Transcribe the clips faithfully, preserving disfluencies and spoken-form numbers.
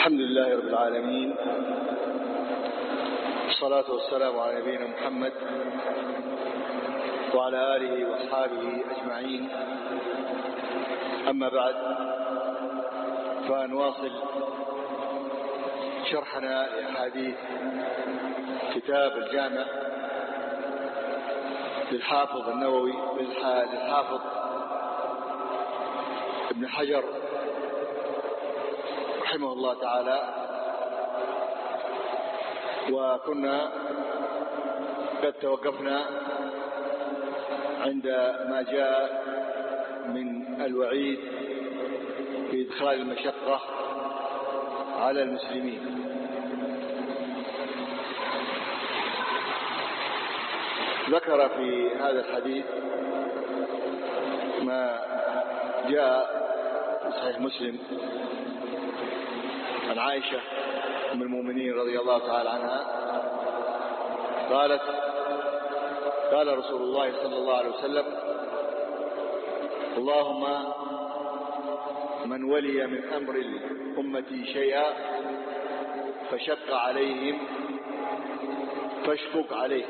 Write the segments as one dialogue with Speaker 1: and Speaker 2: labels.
Speaker 1: الحمد لله رب العالمين، والصلاة والسلام على نبينا محمد وعلى آله وأصحابه أجمعين. أما بعد، فنواصل شرحنا لأحاديث كتاب الجامع للحافظ النووي للحافظ ابن حجر رحمه الله تعالى. وكنا قد توقفنا عند ما جاء من الوعيد في إدخال المشقة على المسلمين. ذكر في هذا الحديث ما جاء في صحيح مسلم عن عائشة أم المؤمنين رضي الله تعالى عنها قالت: قال رسول الله صلى الله عليه وسلم: اللهم من ولي من أمر الأمة شيئا فشق عليهم فاشفق عليه.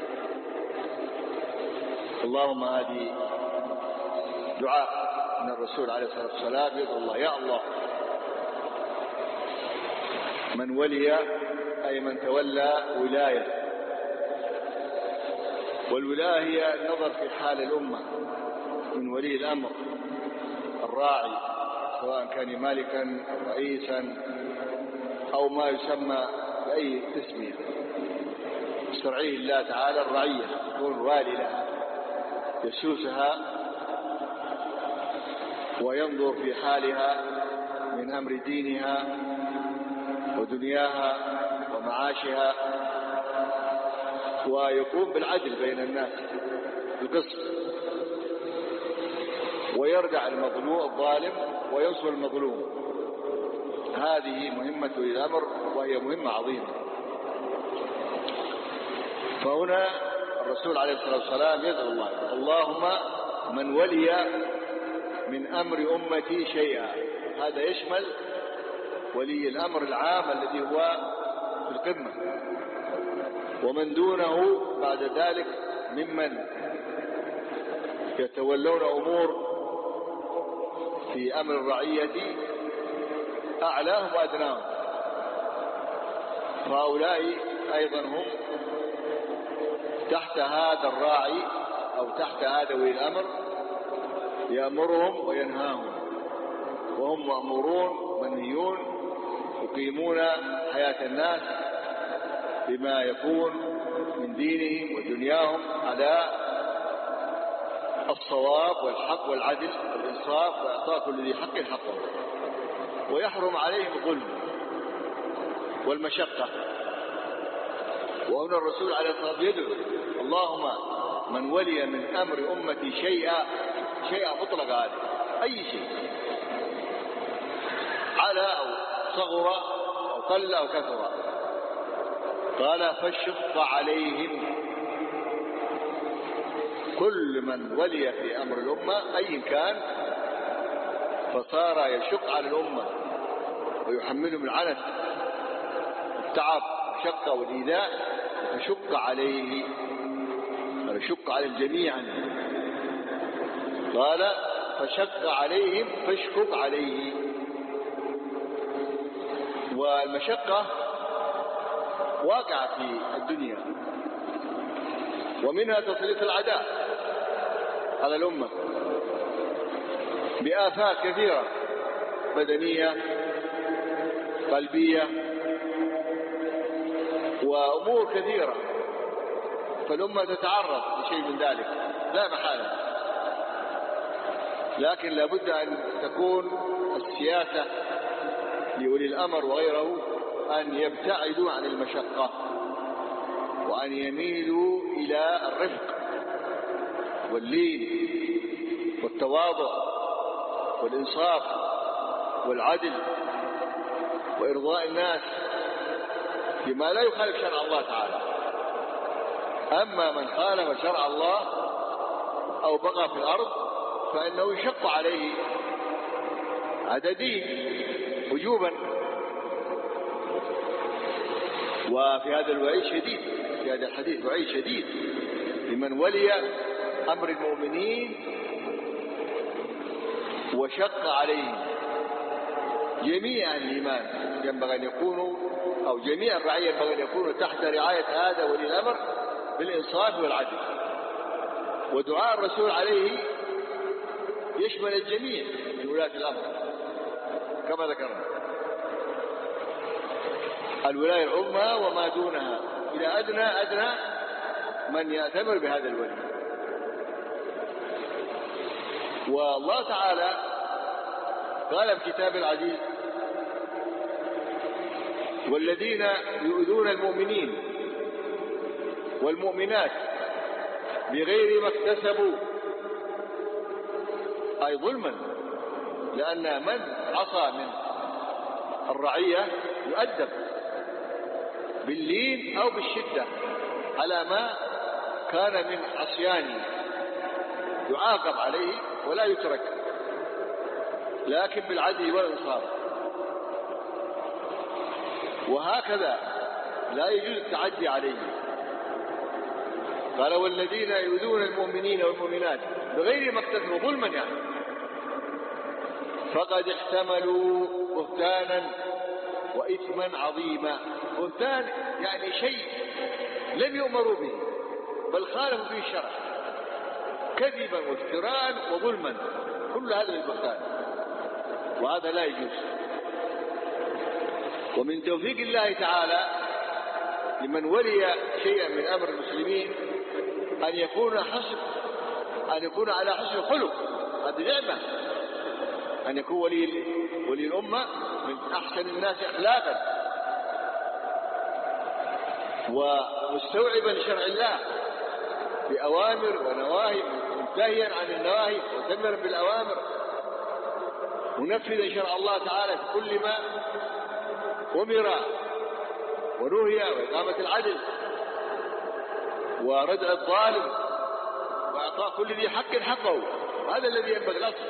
Speaker 1: اللهم هذه دعاء من الرسول عليه الصلاة والسلام، يدعو الله: يا الله من ولي أي من تولى ولاية، والولاية هي النظر في حال الأمة من ولي الأمر الراعي، سواء كان مالكا أو رئيسا أو ما يسمى بأي تسمية شرعيه الله تعالى. الرعية يكون والي لها يسوسها وينظر في حالها من أمر دينها ودنياها ومعاشها، ويقوم بالعدل بين الناس بالقسط، ويردع المظلوم الظالم وينصر المظلوم. هذه مهمة الأمر، وهي مهمة عظيمة. فهنا الرسول عليه الصلاة والسلام يدعو الله: اللهم من ولي من أمر أمتي شيئا. هذا يشمل ولي الأمر العام الذي هو في القمة، ومن دونه بعد ذلك ممن يتولون أمور في أمر الرعية أعلاهم وأدناهم، فهؤلاء أيضا هم تحت هذا الراعي أو تحت هذا ولي الأمر، يأمرهم وينهاهم، وهم مأمورون منهيون، يقيمون حياة الناس بما يكون من دينهم ودنياهم على الصواب والحق والعدل والإنصاف، وإعطاء كل ذي حق حقه، ويحرم عليهم الظلم والمشقة. وهنا الرسول عليه الصلاة والسلام يدعو: اللهم من ولي من أمر أمتي شيئا، شيئا مطلق، هذا أي شيء، على أو صغر أو قل أو كثر، قال فاشق عليهم. كل من ولي في أمر الأمة أي كان فصار يشق على الأمة ويحملهم العنت التعب والشقة والإيذاء، فشق عليه، فشق على الجميع. قال فشق عليهم فاشقق عليه. والمشقة واقعة في الدنيا، ومنها تسليط الأعداء على الأمة بآفات كثيرة بدنية قلبية وأمور كثيرة، فالأمة تتعرض لشيء من ذلك لا محالة. لكن لابد أن تكون السياسة لأولي الأمر وغيره أن يبتعدوا عن المشقة، وأن يميلوا إلى الرفق واللين والتواضع والإنصاف والعدل وإرضاء الناس بما لا يخالف شرع الله تعالى. أما من خالف شرع الله أو بغى في الأرض فإنه يشق عليه عددين وجوبا، وفي هذا الوعيد شديد، في هذا الحديث وعيد شديد لمن ولي أمر المؤمنين وشق عليهم. جميع الإيمان ينبغي أن يكونوا، أو جميع الرعية ينبغي أن يكونوا تحت رعاية هذا ولي الأمر بالإنصاف والعدل. ودعاء الرسول عليه يشمل الجميع من ولاة الأمر كما ذكرنا، الولاية العظمى وما دونها إلى أدنى أدنى من يأتمر بهذا الولي. والله تعالى قال في كتاب العزيز: والذين يؤذون المؤمنين والمؤمنات بغير ما اكتسبوا، أي ظلما، لأن من عصى من الرعية يؤدب باللين أو بالشدة على ما كان من عصيانه، يعاقب عليه ولا يترك، لكن بالعدل والإنصاف. وهكذا لا يجوز التعدي عليه. قال: والذين يؤذون المؤمنين والمؤمنات بغير ما اكتسبوا ظلما، يعني فقد احتملوا بهتانا وإثما عظيما. بهتان يعني شيء لم يؤمروا به بل خالفوا فيه الشرع، كذبا وافتراء وظلما، كل هذا البهتان، وهذا لا يجوز. ومن توفيق الله تعالى لمن ولي شيئا من أمر المسلمين أن يكون حسن أن يكون على حسن الخلق. هذه نعمة، أن يكون ولي ولي الأمة من أحسن الناس أخلاقا ومستوعبا لشرع الله بأوامر ونواهي، منتهيا عن النواهي ومتمرا بالأوامر، منفذا شرع الله تعالى في كل ما أمر ونهي، وإقامة العدل وردع الظالم وإعطاء كل ذي حق حقه. هذا الذي ينبغي الأصل.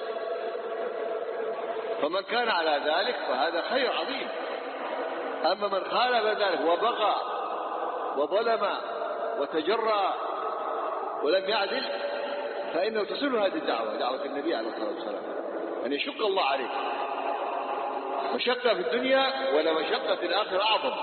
Speaker 1: فمن كان على ذلك فهذا خير عظيم. أما من خالف ذلك وبغى وظلم وتجرأ ولم يعدل فإنه تصل هذه الدعوة، دعوة النبي عليه الصلاة والسلام، أن يشق الله عليه. مشقة في الدنيا ولا مشقة في الآخرة أعظم.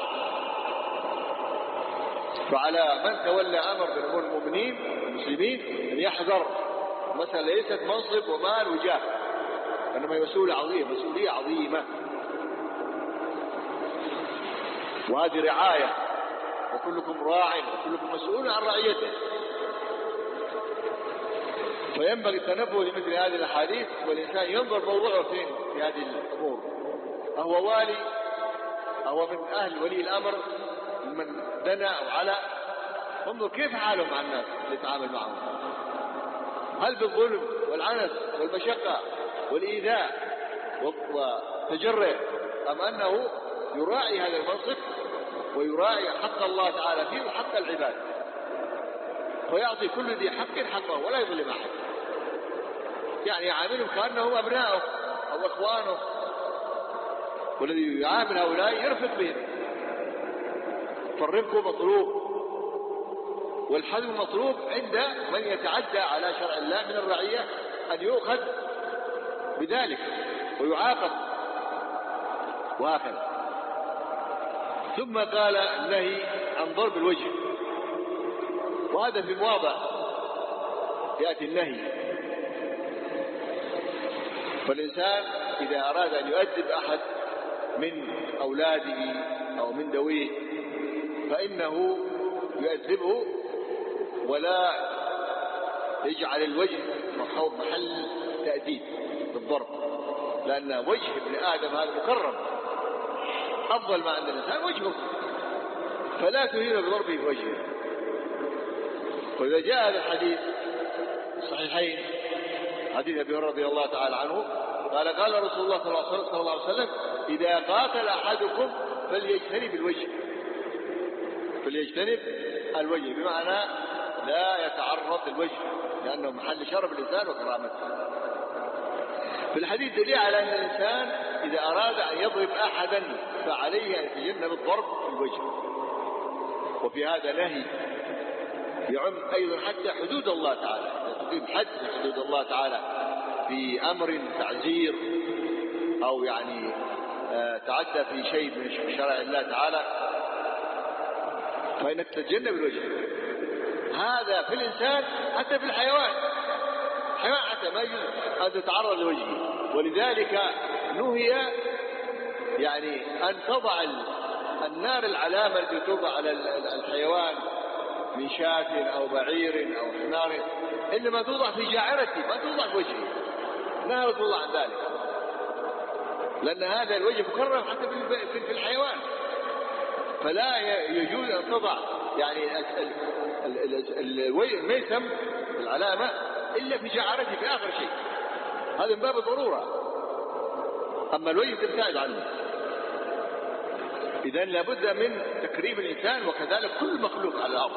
Speaker 1: فعلى من تولى أمر من أمور المؤمنين المسلمين أن يحذر. مثلا ليست منصب ومال وجاه، إنما مسؤولية عظيمة، مسؤولية عظيمة، وهذه رعاية، وكلكم راع وكلكم مسؤول عن رعيته. فينبغي التنبه لمثل هذه الأحاديث، والإنسان ينظر موضوعه فين في هذه الأمور. أهو والي، أهو من أهل ولي الأمر، من دنا أو على، انظر كيف حاله مع الناس اللي يتعامل معهم، هل بالظلم والعنف والمشقة والإيذاء والتجرع، أم أنه يراعي هذا المنصب ويراعي حق الله تعالى فيه وحق العباد، ويعطي كل ذي حق حقه ولا يظلم أحد، يعني يعاملهم كأنهم أبنائه أو إخوانه، والذي يعامل هؤلاء يرفق بهم. فالرفق مطلوب والحزم مطلوب عند من يتعدى على شرع الله من الرعية، أن يؤخذ بذلك ويعاقب، وهكذا. ثم قال النهي عن ضرب الوجه، وهذا في مواضع يأتي النهي. فالإنسان إذا أراد أن يؤدب أحد من أولاده أو من ذويه فإنه يؤدبه ولا يجعل الوجه محل تأديب بالضرب، لأن وجه ابن آدم هذا مكرم، أفضل ما عند الإنسان وجهه، فلا تهين بضربه بوجهه. وإذا جاء هذا الحديث الصحيحين، حديث أبي هريرة رضي الله تعالى عنه قال: قال رسول الله صلى الله عليه وسلم: إذا قاتل أحدكم فليجتنب الوجه، فليجتنب الوجه، بمعنى لا يتعرض للوجه، لأنه محل شرف الإنسان وكرامته. في الحديث دليل على أن الإنسان إذا أراد أن يضرب أحدا فعليه أن يتجنب الضرب في الوجه، وفي هذا نهي يعم أيضا حتى حدود الله تعالى، تقيم حد من حدود الله تعالى في أمر تعزير أو يعني تعدى في شيء من شرع الله تعالى فإنك تتجنب الوجه. هذا في الإنسان حتى في الحيوان، الحيوان حتى ما يجوز أن تتعرض لوجهه. ولذلك نهي يعني أن تضع النار العلامة التي توضع على الحيوان من شاة أو بعير أو حمار، إنما توضع في جاعرته، ما توضع في وجهه، لا توضع عن ذلك، لأن هذا الوجه مكرم حتى في الحيوان. فلا يجوز أن تضع يعني الميسم العلامة إلا في جاعرته في آخر شيء، هذا من باب الضرورة. أما الوجه تبتعد عنه. إذن لابد من تكريم الإنسان وكذلك كل مخلوق على الأرض،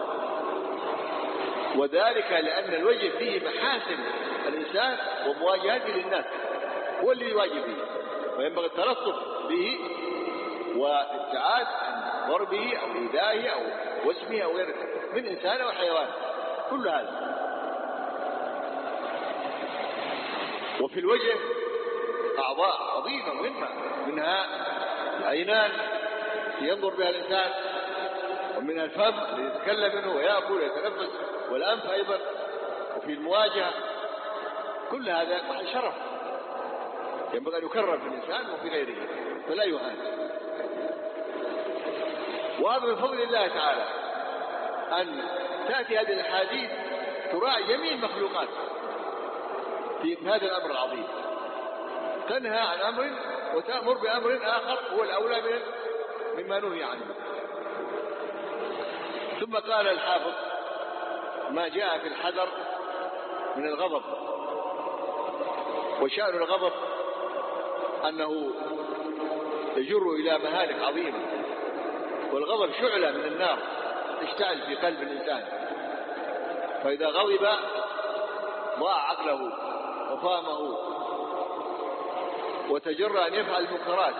Speaker 1: وذلك لأن الوجه فيه محاسن الإنسان ومواجهته للناس، هو اللي يواجه به، وينبغي التلطف به والابتعاد عن ضربه أو إيذائه أو وسمه أو غيره من إنسان أو حيوان، كل هذا. وفي الوجه أعضاء عظيمة مهمة، منها العينان ينظر بها الإنسان، ومنها الفم الذي يتكلم منه ويأكل ويتنفس، والأنف أيضا، وفي المواجهة. كل هذا محل شرف ينبغي أن يكرم في الإنسان وفي غيره، فلا يهان. وهذا من فضل الله تعالى أن تأتي هذه الأحاديث تراعي جميع المخلوقات في هذا الأمر العظيم، تنهى عن أمر وتأمر بأمر آخر هو الأولى مما نهي عنه. ثم قال الحافظ ما جاء في الحذر من الغضب. وشأن الغضب أنه يجر إلى مهالك عظيمة، والغضب شعلة من النار تشتعل في قلب الإنسان، فإذا غضب ضاع عقله وفهمه وتجرأ أن يفعل المنكرات،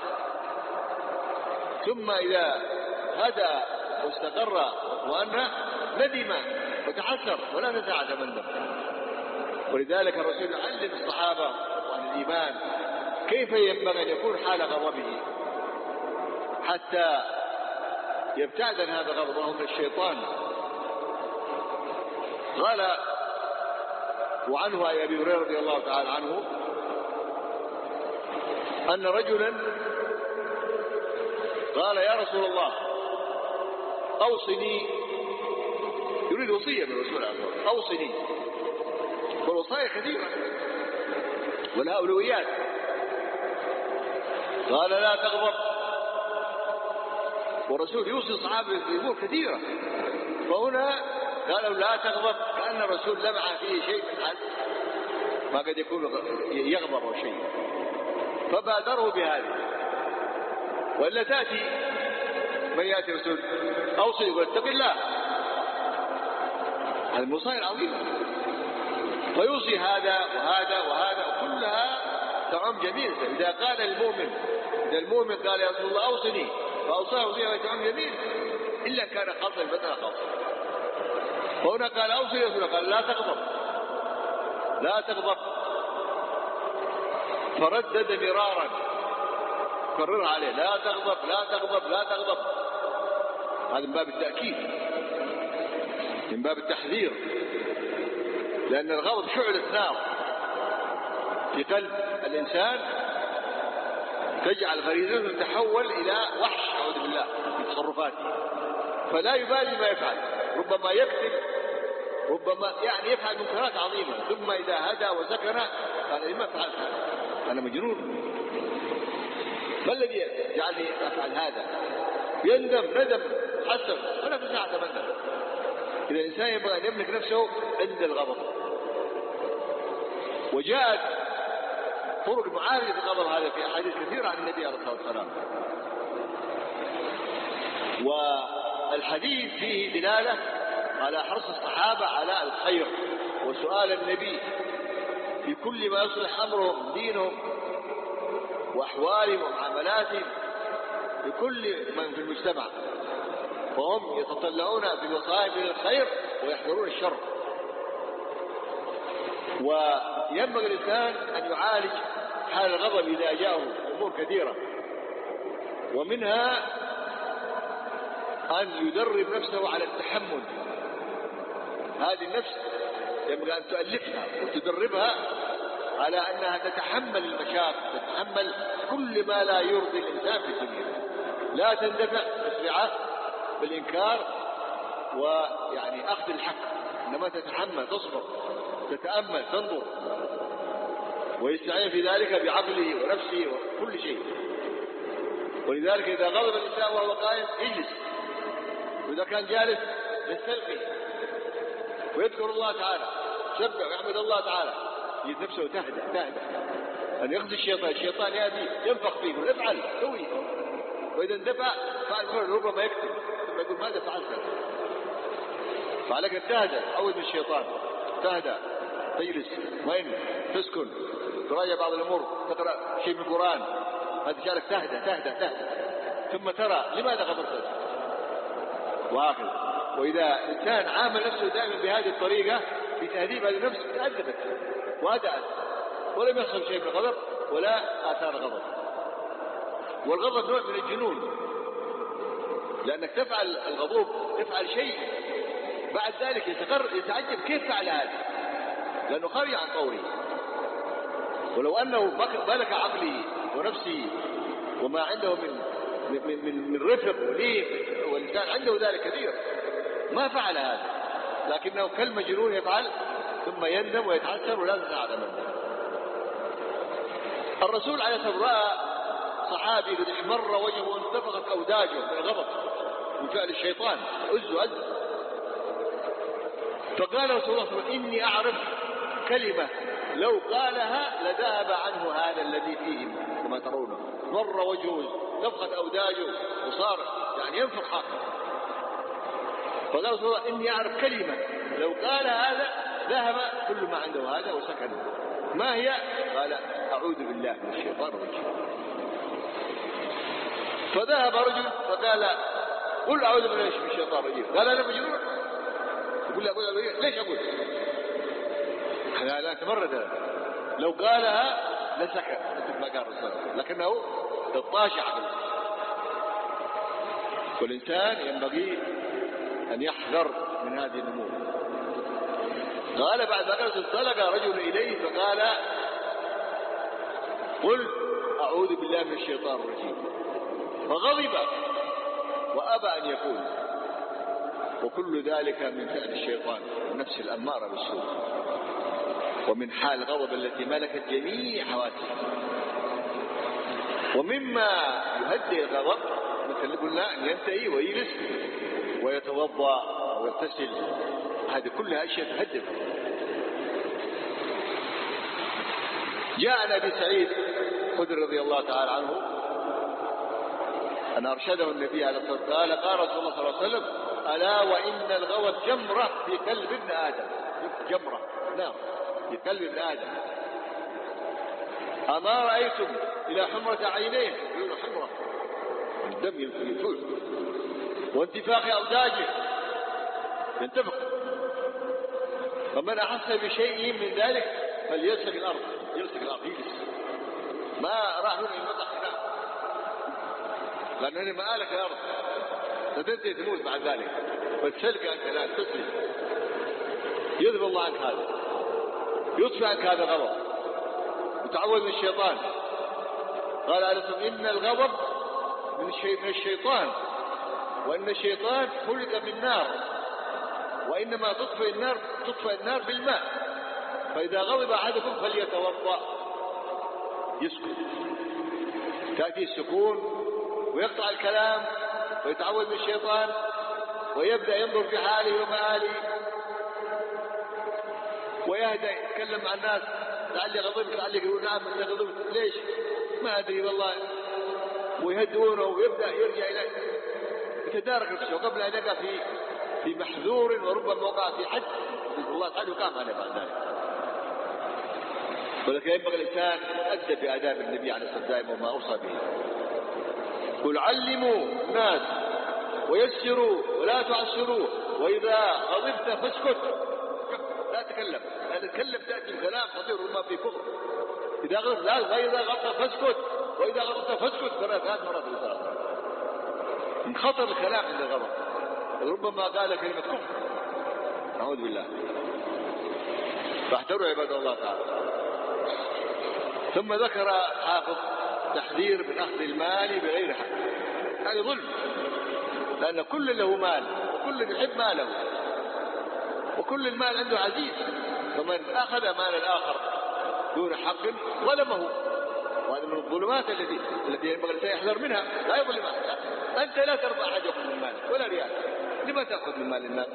Speaker 1: ثم إذا هدأ واستقر وأنه ندم وتحسر ولا نزع تمنى. ولذلك الرسول علم الصحابة عن الإيمان كيف ينبغي أن يكون حال غضبه حتى يبتعد عن هذا غضبه من الشيطان. قال وعنه أي أبي هريرة رضي الله تعالى عنه أن رجلا قال يا رسول الله أوصني، يريد وصية من الرسول عليه الصلاة والسلام، أوصني، والوصايا كثيرة ولها أولويات. قال لا تغضب، والرسول يوصي الصحابة بأمور كثيرة، فهنا قالوا لا تغضب، كأن الرسول لمع فيه شيء من حد ما قد يكون يغضب أو شيء، فبادروا بهذه. وإلا تأتي من يأتي الرسول أوصي واتق الله، هذه المصائب عظيمة، فيوصي هذا وهذا وهذا، وكلها تعم جميل. إذا قال المؤمن إذا المؤمن قال يا رسول الله أوصني فأوصاه وصية تعم جميل، إلا كان خاصا بدل خاصا. فهنا قال أوصي يا رسول الله، قال لا تغضب لا تغضب، فردد مرارا كرر عليه لا تغضب لا تغضب لا تغضب. هذا من باب التأكيد، من باب التحذير، لأن الغضب شعلة نار في قلب الإنسان تجعل غريزته تتحول إلى وحش أعوذ بالله في تصرفاته، فلا يبالي ما يفعل، ربما يكذب، ربما يعني يفعل منكرات عظيمة، ثم إذا هدى وسكن قال لما فعلت هذا؟ أنا مجنون، ما الذي جعلني أفعل هذا؟ يندم ندم حسن ولا في ساعة تمنى. إذا الإنسان يبغى أن يملك نفسه عند الغضب. وجاءت طرق معارضة الغضب هذا في أحاديث كثيرة عن النبي عليه الصلاة والسلام، والحديث فيه دلالة على حرص الصحابة على الخير وسؤال النبي في كل ما يصلح أمرهم دينهم وأحوالهم ومعاملاتهم لكل من في المجتمع. فهم يتطلعون بالوسائل إلى الخير ويحذرون الشر. وينبغي الإنسان أن يعالج حال الغضب إذا جاءه أمور كثيرة، ومنها أن يدرب نفسه على التحمل. هذه النفس ينبغي أن تؤلفها وتدربها على أنها تتحمل المشاق، تتحمل كل ما لا يرضي الإنسان في الدنيا، لا تندفع بسرعة بالإنكار ويعني أخذ الحق، إنما تتحمل، تصبر، تتأمل، تنظر، ويستعين في ذلك بعقله ونفسه وكل شيء. ولذلك إذا غضب الإنسان وهو قائم يجلس، وإذا كان جالس يستلقي ويذكر الله تعالى، يسبح ويحمد الله تعالى، يجد نفسه تهدى تهدى أن يخزي الشيطان. الشيطان يأتي ينفخ فيه يقول افعل سوي، وإذا اندفع فعل ربما يكتب ثم يقول ماذا فعلت. فعليك أن تهدى، عود من الشيطان، تهدى، تجلس وين تسكن، تراجع بعض الأمور، تقرأ شيء من القرآن، هذا جعلك تهدى تهدى تهدى، ثم ترى لماذا غضبت وهكذا. وإذا إنسان عامل نفسه دائما بهذه الطريقة في تهذيب هذه النفس تأدبت وهدأت ولم يحصل شيء من الغضب ولا آثار غضب. والغضب نوع من الجنون، لأنك تفعل الغضوب تفعل شيء بعد ذلك يتقر يتعجب كيف فعل هذا، لأنه خارج عن طوره. ولو أنه ملك عقله ونفسه وما عنده من من من, من رفق ولين، والإنسان عنده ذلك كثير، ما فعل هذا، لكنه كالمجنون يفعل ثم يندم ويتحسر ولا تزعل منه. الرسول عليه الصلاة والسلام رأى صحابي قد احمر وجهه وانتفخت أوداجه من الغضب من فعل الشيطان، عز عز. فقال رسول الله صلى الله عليه وسلم إني أعرف كلمة لو قالها لذهب عنه هذا الذي فيه كما ترونه، مر وجهه انتفخت أوداجه وصار يعني ينفخ حقه. فقال رسول الله إني أعرف كلمة لو قال هذا ذهب كل ما عنده هذا وسكن. ما هي؟ قال أعوذ بالله من الشيطان الرجيم. فذهب رجل فقال قل أعوذ بالله من الشيطان الرجيم. قال أنا مجنون؟ يقول له ليش أقول؟ لا تمرد، لو قالها لسكت مثل ما قال الرسول، لكنه تطاشع عقله. والإنسان ينبغي أن يحذر من هذه الأمور. قال بعد ذلك انطلق رجل إليه فقال قل أعوذ بالله من الشيطان الرجيم، فغضب وأبى أن يقول. وكل ذلك من فعل الشيطان النفس الأمارة بالسوء، ومن حال الغضب التي ملكت جميع حواسه. ومما يهدئ الغضب مثل اللي قلنا أن ينتهي ويجلس ويتوضأ ويغتسل، هذه كلها أشياء تهدئ. جاء عن أبي سعيد الخدري رضي الله تعالى عنه أن أرشده النبي عليه الصلاة والسلام قال قال رسول الله صلى الله عليه وسلم ألا وإن الغضب جمرة في قلب ابن آدم، جمرة نعم في قلب ابن آدم. أما رأيتم إلى حمرة عينيه، يقول حمرة الدم يفوز، وانتفاخ أوداجه ينتفخ، فمن أحس بشيء من ذلك فليلصق الأرض، يلصق الأرض يجلس، ما راح هنا ينطق هنا، لأنه مآلك الأرض ستنتهي تموت بعد ذلك، فتسلك أنت لا تسلك، يذهب الله عنك هذا، يطفئ عنك هذا الغضب، وتعوذ من الشيطان. قال عليه الصلاة والسلام إن الغضب من الشيطان، وإن الشيطان خلق من نار، وإنما تطفئ النار تطفئ النار بالماء، فإذا غضب أحدكم فليتوضأ، يسكت، تأتي السكون ويقطع الكلام ويتعوذ من الشيطان ويبدأ ينظر في حاله ومآله ويهدأ يتكلم مع الناس، لعلي غضبت، لعلي يقول نعم انت غضبت ليش ما أدري والله، ويهدونه ويبدأ يرجع إلى يتدارك نفسه قبل أن يقع في في محذور وربما وقع في حد الله تعالى يقام عليه بعد ذلك. ولكن ينبغي الإنسان يؤدب بآداب النبي عليه الصلاة والسلام وما أوصى به. قل علموا الناس ويسروا ولا تعسروا، وإذا غضبت فاسكت لا تكلم، لا تتكلم تأتي الكلام خطير وما في كفر. إذا غضبت لا، وإذا غضبت فاسكت، وإذا غضبت فاسكت ثلاث مرات وثلاث. من خطر الكلام عند الغضب، ربما قال كلمة كفر، أعوذ بالله. فاحذروا عباد الله تعالى. ثم ذكر حافظ تحذير من أخذ المال بغير حق، هذا ظلم، لأن كل له مال وكل يحب ماله، وكل المال عنده عزيز، فمن أخذ مال الآخر دون حق ظلمه، وهذا من الظلمات التي التي ينبغي الإنسان يحذر منها. لا يظلم أحد، أنت لا ترضى أحد يأخذ من مالك ولا ريال، لما تأخذ من مال الناس؟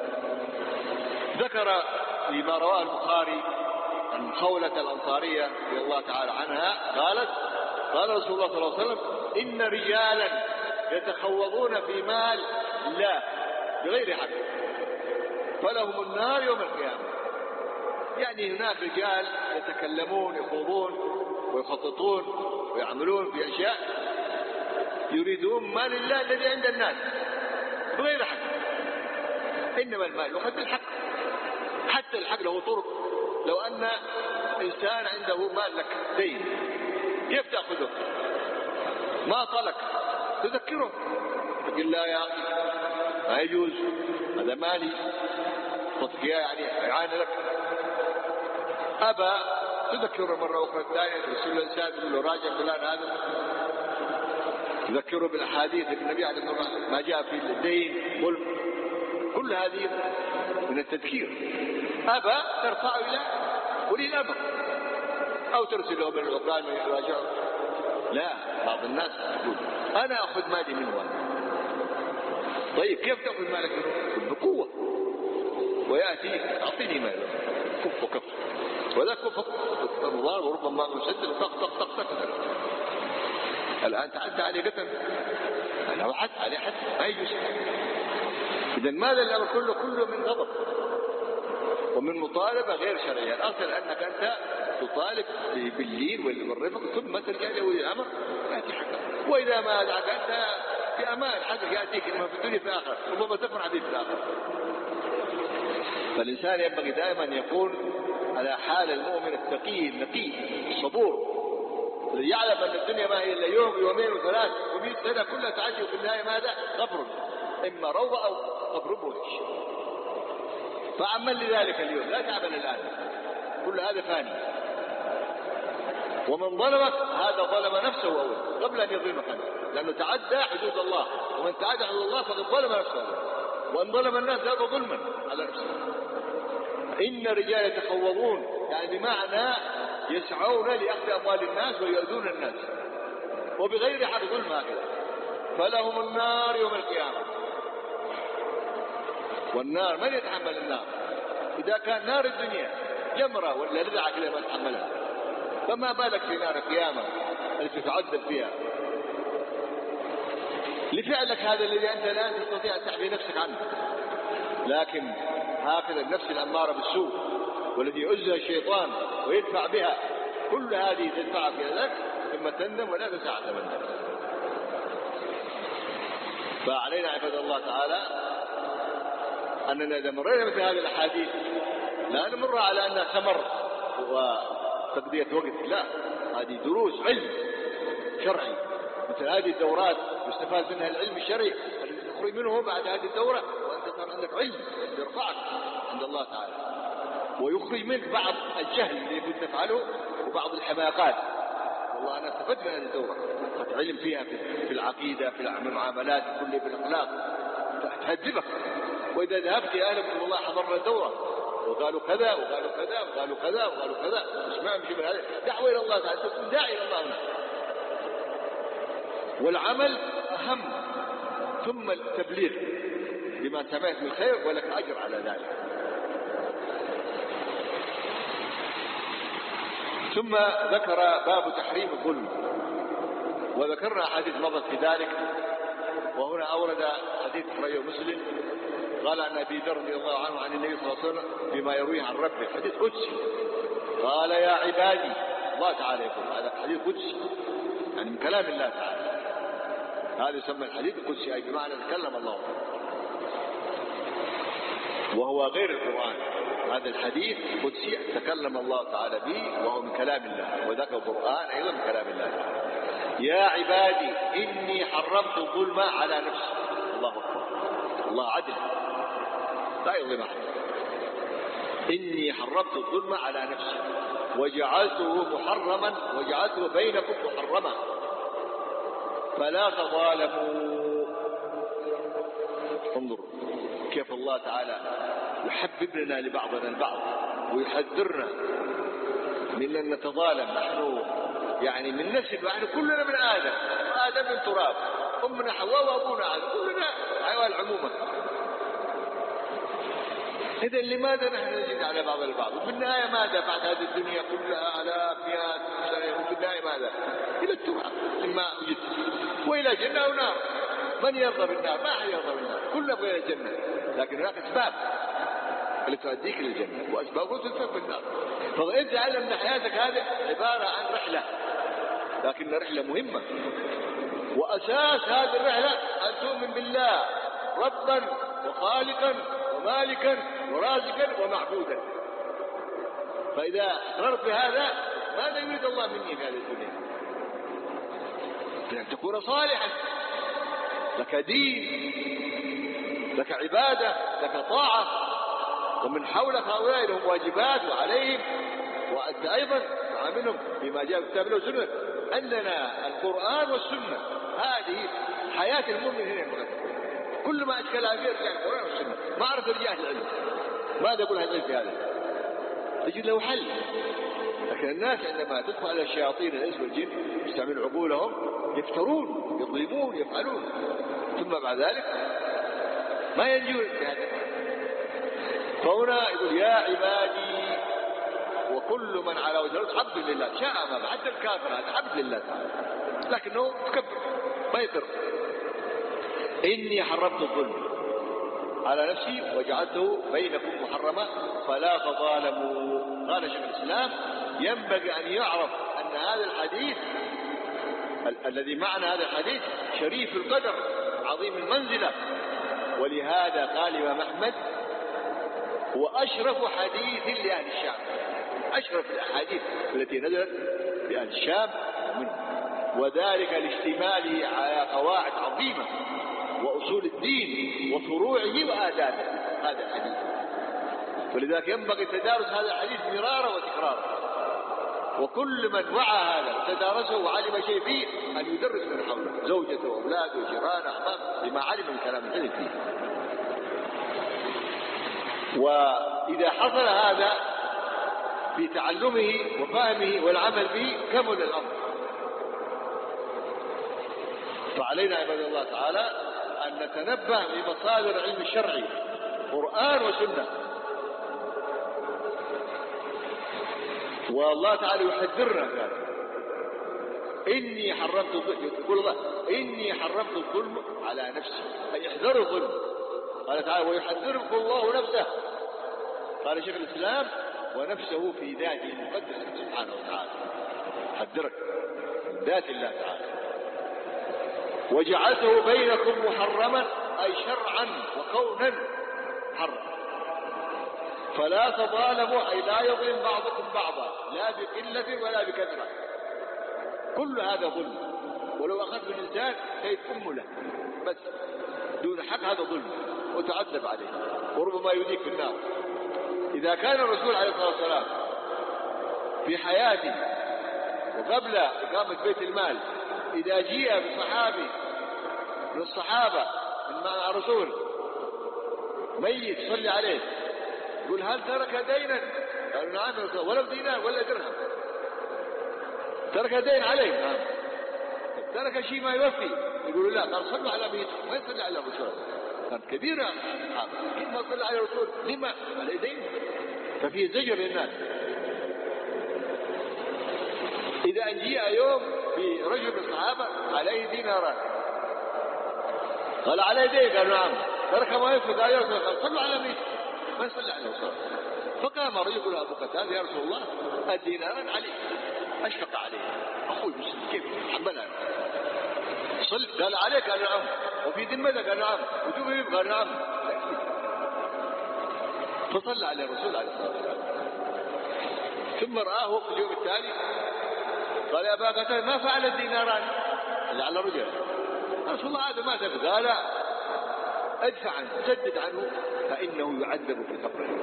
Speaker 1: ذكر فيما رواه البخاري عن خولة الأنصارية رضي الله تعالى عنها قالت: قال رسول الله صلى الله عليه وسلم: إن رجالا يتخوضون في مال الله بغير حق فلهم النار يوم القيامة. يعني هناك رجال يتكلمون يخوضون ويخططون ويعملون في أشياء يريدون مال الله الذي عند الناس بغير حق. إنما المال يؤخذ بالحق، حتى الحق له طرق. لو أن إنسان عنده مال لك دين، كيف تأخذه؟ ما طلق تذكره، تقول: لا يا أخي ما يجوز، هذا مالي، خذك يعني إعانة لك. أبى تذكره مرة أخرى الثانية، ترسل الإنسان تقول له: راجع فلان هذا، تذكره بالأحاديث النبي عليه الصلاة والسلام ما جاء في الدين ظلم، كل هذه من التذكير. أبى ترفعه إلى ولي الأمر أو ترسله من العقال من يراجعه. لا، بعض الناس يقول: أنا أخذ مالي منه. طيب كيف تأخذ مالك منه؟ بقوة، ويأتي: أعطيني مالك، كف وكف، وذا كف رمضان وربما مسدد طق طق طق طق. الآن تعدى عليه قتل، أنا وعدت عليه حد ما يجوز. إذن ماذا الأمر كله كله من غضب ومن مطالبة غير شرعية. الأصل أنك أنت تطالب باللين والرفق، ثم ترجع له الأمر يأتي حقك. وإذا ما دعك أنت في أمان حقك يأتيك، إما في الدنيا في الآخرة، ربما تفرح به في الآخرة. فالإنسان ينبغي دائما أن يكون على حال المؤمن التقي النقي الصبور، الذي يعلم أن الدنيا ما هي إلا يوم يومين وثلاث ومئة سنة كلها تعدي، وفي النهاية ماذا؟ قبر، إما روضة أو قبر بوش. فعمل لذلك اليوم، لا تعمل الآن، كل هذا فاني. ومن ظلمك هذا ظلم نفسه أول قبل أن يظلمك أنت، لأنه تعدى حدود الله، ومن تعدى حدود الله فقد ظلم نفسه، وأن ظلم الناس هذا ظلما على نفسه. إن الرجال يتخوضون، يعني بمعنى يسعون لأخذ أموال الناس ويؤذون الناس وبغير حق، ظلم هكذا، فلهم النار يوم القيامة. والنار من يتحمل النار؟ إذا كان نار الدنيا جمرة ولا لذعة كذا ما تحملها، فما بالك في نار القيامة التي تعذب فيها لفعلك هذا الذي أنت لا تستطيع أن تحمي نفسك عنه. لكن هكذا النفس الأمارة بالسوء والذي يؤذيها الشيطان ويدفع بها، كل هذه تدفعك إلى ذلك، ثم تندم ولا تتعلم النفس. فعلينا عباد الله تعالى أننا إذا مرينا مثل هذه الأحاديث لا نمر على أنها ثمر وتقضية وقت، لا، هذه دروس علم شرعي. مثل هذه الدورات يستفاد منها العلم الشرعي الذي تخرج منه بعد هذه الدورة، وأنت صار عندك علم يرفعك عند الله تعالى، ويخرج منك بعض الجهل الذي كنت تفعله وبعض الحماقات. والله أنا استفدت من هذه الدورة، قد علم فيها في العقيدة، في المعاملات، في كل في الأخلاق، تهذبك. وإذا ذهبت يا أهل والله حضرنا الدورة وقالوا كذا وقالوا كذا وقالوا كذا وقالوا كذا، اسمع مش من هذا، دعوة إلى الله تعالى، تكون داعي إلى الله هنا. والعمل أهم، ثم التبليغ بما سمعت من خير ولك أجر على ذلك. ثم ذكر باب تحريم الظلم، وذكرنا حديث مضت في ذلك. وهنا أورد حديث أخرجه مسلم قال عن أبي ذر رضي الله عنه عن النبي صلى الله عليه وسلم بما يرويه عن ربه، حديث قدسي، قال: يا عبادي، الله تعالى يقول، هذا حديث قدسي يعني من كلام الله تعالى، هذا يسمى الحديث القدسي، أي بمعنى تكلم الله وهو غير القرآن. هذا الحديث قدسي تكلم الله تعالى به وهو من كلام الله، وذاك القرآن أيضا من كلام الله. يا عبادي إني حرمت الظلم على نفسي. الله أكبر، الله عدل لا يظلم أحد. إني حرمت الظلم على نفسي وجعلته محرما وجعلته بينكم محرما فلا تظالموا. انظروا كيف الله تعالى يحببنا لبعضنا البعض ويحذرنا من أن نتظالم. نحن يعني من نسل، نحن كلنا من آدم، آدم من تراب، أمنا حواء وأبونا آدم، كلنا حيوان عموما. إذا لماذا نحن نجد على بعض البعض؟ وفي النهاية ماذا بعد هذه الدنيا كلها آلاف مئات سنة؟ وفي النهاية ماذا؟ إلى التراب مما وجدت، وإلى جنة ونار. من يرضى بالنار؟ ما أحد يرضى بالنار، كلنا إلى الجنة، لكن هناك أسباب اللي تؤديك إلى الجنة وأسباب تدفعك بالنار. فأنت تعلم أن حياتك هذه عبارة عن رحلة، لكن رحلة مهمة، وأساس هذه الرحلة أن تؤمن بالله ربا وخالقا ومالكا ورازقا ومعبودا. فإذا أقررت بهذا ماذا يريد الله مني في هذه الدنيا؟ أن تكون صالحا، لك دين، لك عبادة، لك طاعة، ومن حولك هؤلاء لهم واجبات وعليهم، وأنت أيضا تعاملهم بما جاء في كتاب الله والسنة. أننا القرآن والسنة هذه حياة المؤمن هنا. كل ما أشكال عليه يرجع القرآن والسنة. ما أعرف رجال العلم ماذا يقول العلم في هذا؟ تجد له حل. لكن الناس عندما تدخل على الشياطين الإنس والجن يستعملون عقولهم، يفترون، يظلمون، يفعلون، ثم بعد ذلك ما ينجون في هذا. فهنا يقول يا عبادي، وكل من على وجه الأرض عبد لله، شاء ما حتى الكافر هذا عبد لله تعالى، لكنه تكبر ما يقر. إني حرمت الظلم على نفسي وجعلته بينكم محرما فلا تظالموا. قال شيخ الإسلام ينبغي أن يعرف أن هذا الحديث ال- الذي معنى هذا الحديث شريف القدر عظيم المنزلة، ولهذا قال الإمام أحمد هو أشرف حديث لأهل الشام، أشرف الأحاديث التي نزلت لأهل الشام منه، وذلك لاشتماله على قواعد عظيمة وأصول الدين وفروعه وآدابه هذا الحديث. ولذلك ينبغي تدارس هذا الحديث مرارا وتكرارا، وكل من وعى هذا وتدارسه وعلم شيء فيه أن يدرس من حوله زوجته وأولاده وجيرانه أحبابه بما علم من كلام الحديث فيه. وإذا حصل هذا في تعلمه وفهمه والعمل به كمل الأمر. فعلينا عباد الله تعالى أن نتنبه لمصادر العلم الشرعي قرآن وسنة. والله تعالى يحذرنا قال إني حرمت الظلم، يقول الله إني حرمت الظلم على نفسي، أي احذروا الظلم. قال تعالى ويحذركم الله نفسه. قال شيخ الإسلام ونفسه في ذاته المقدسة سبحانه وتعالى، حذرك ذات الله تعالى. وجعلته بينكم محرما أي شرعا وكونا حرما فلا تظالموا أي لا يظلم بعضكم بعضا لا بقلة ولا بكثرة. كل هذا ظلم، ولو أخذ من الإنسان سيتم له بس دون حق هذا ظلم وتعذب عليه وربما يذيك في النار. إذا كان الرسول عليه الصلاة والسلام في حياته وقبل إقامة بيت المال إذا جيء بصحابي من الصحابة من مع الرسول ميت صلي عليه يقول هل ترك دينا؟ قالوا نعم يا رسول ولو دينار ولا درهم. ترك دين عليه؟ نعم. ترك شيء ما يوفي؟ يقولوا لا. قال صلوا على بيته ما يصلي على الرسول. كانت كبيرة الصحابة كيف ما صلى على الرسول؟ لما؟ على دين. ففي زجر للناس. إذا أن جاء يوم برجل من الصحابة عليه ديناران قال عليه دين؟ قالوا نعم. ترك ما يوفي قال يا رسول الله صلوا على بيته ما يصلي على الرسول. فقام رجل يقول أبو قتادة يا رسول الله الديناران عليه أشفق عليه أخوي مسلم كيف حملها تصلي؟ قال عليك؟ قال نعم. وفي ذمتك؟ قال نعم. وجوبي؟ قال نعم. فصلى على الرسول عليه الصلاة والسلام. ثم رآه في اليوم التالي قال يا أبا قتادة ما فعل الديناران لعل رجلا؟ رسول الله هذا ما تفعل. قال ادفع عنه، سدد عنه فإنه يعذب في قبره.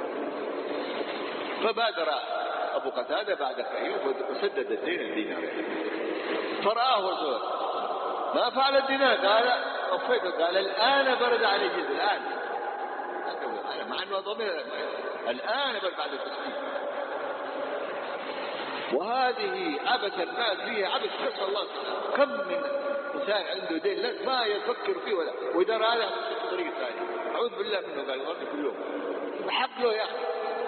Speaker 1: فبادر أبو قتادة بعد قليل وسدد الدين الدينار. فرآه رسول ما فعل الدينار؟ قال أوفيت. قال الآن برد عليه جزء الآن، مع أنه ضمير الآن برد بعد التسليم. وهذه عبث الناس فيها عبث نسأل الله. كم من إنسان عنده دين لا ما يفكر فيه ولا وإذا رأى له طريق ثاني أعوذ بالله منه قال يغني كل يوم بحق له يا أخي.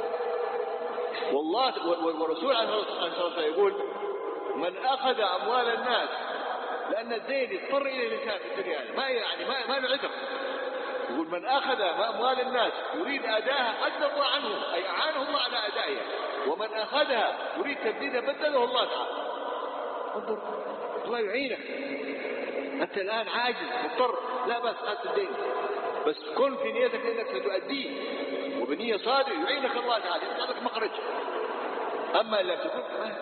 Speaker 1: والله والرسول عليه الصلاة والسلام يقول من أخذ أموال الناس، لأن الدين يضطر إلى الإنسان في الدنيا ما يعني ما ما نعذر. يقول من أخذ أموال الناس يريد أداها أدى الله عنه، أي أعانه الله على أدائها. ومن أخذها يريد تبديدها بدله الله تعالى. انظر الله يعينك. أنت الآن عاجز مضطر، لا بس أخذت الدين، بس كن في نيتك أنك ستؤديه وبنية صادقة يعينك الله تعالى يجعلك مخرج. أما لا تكون ما.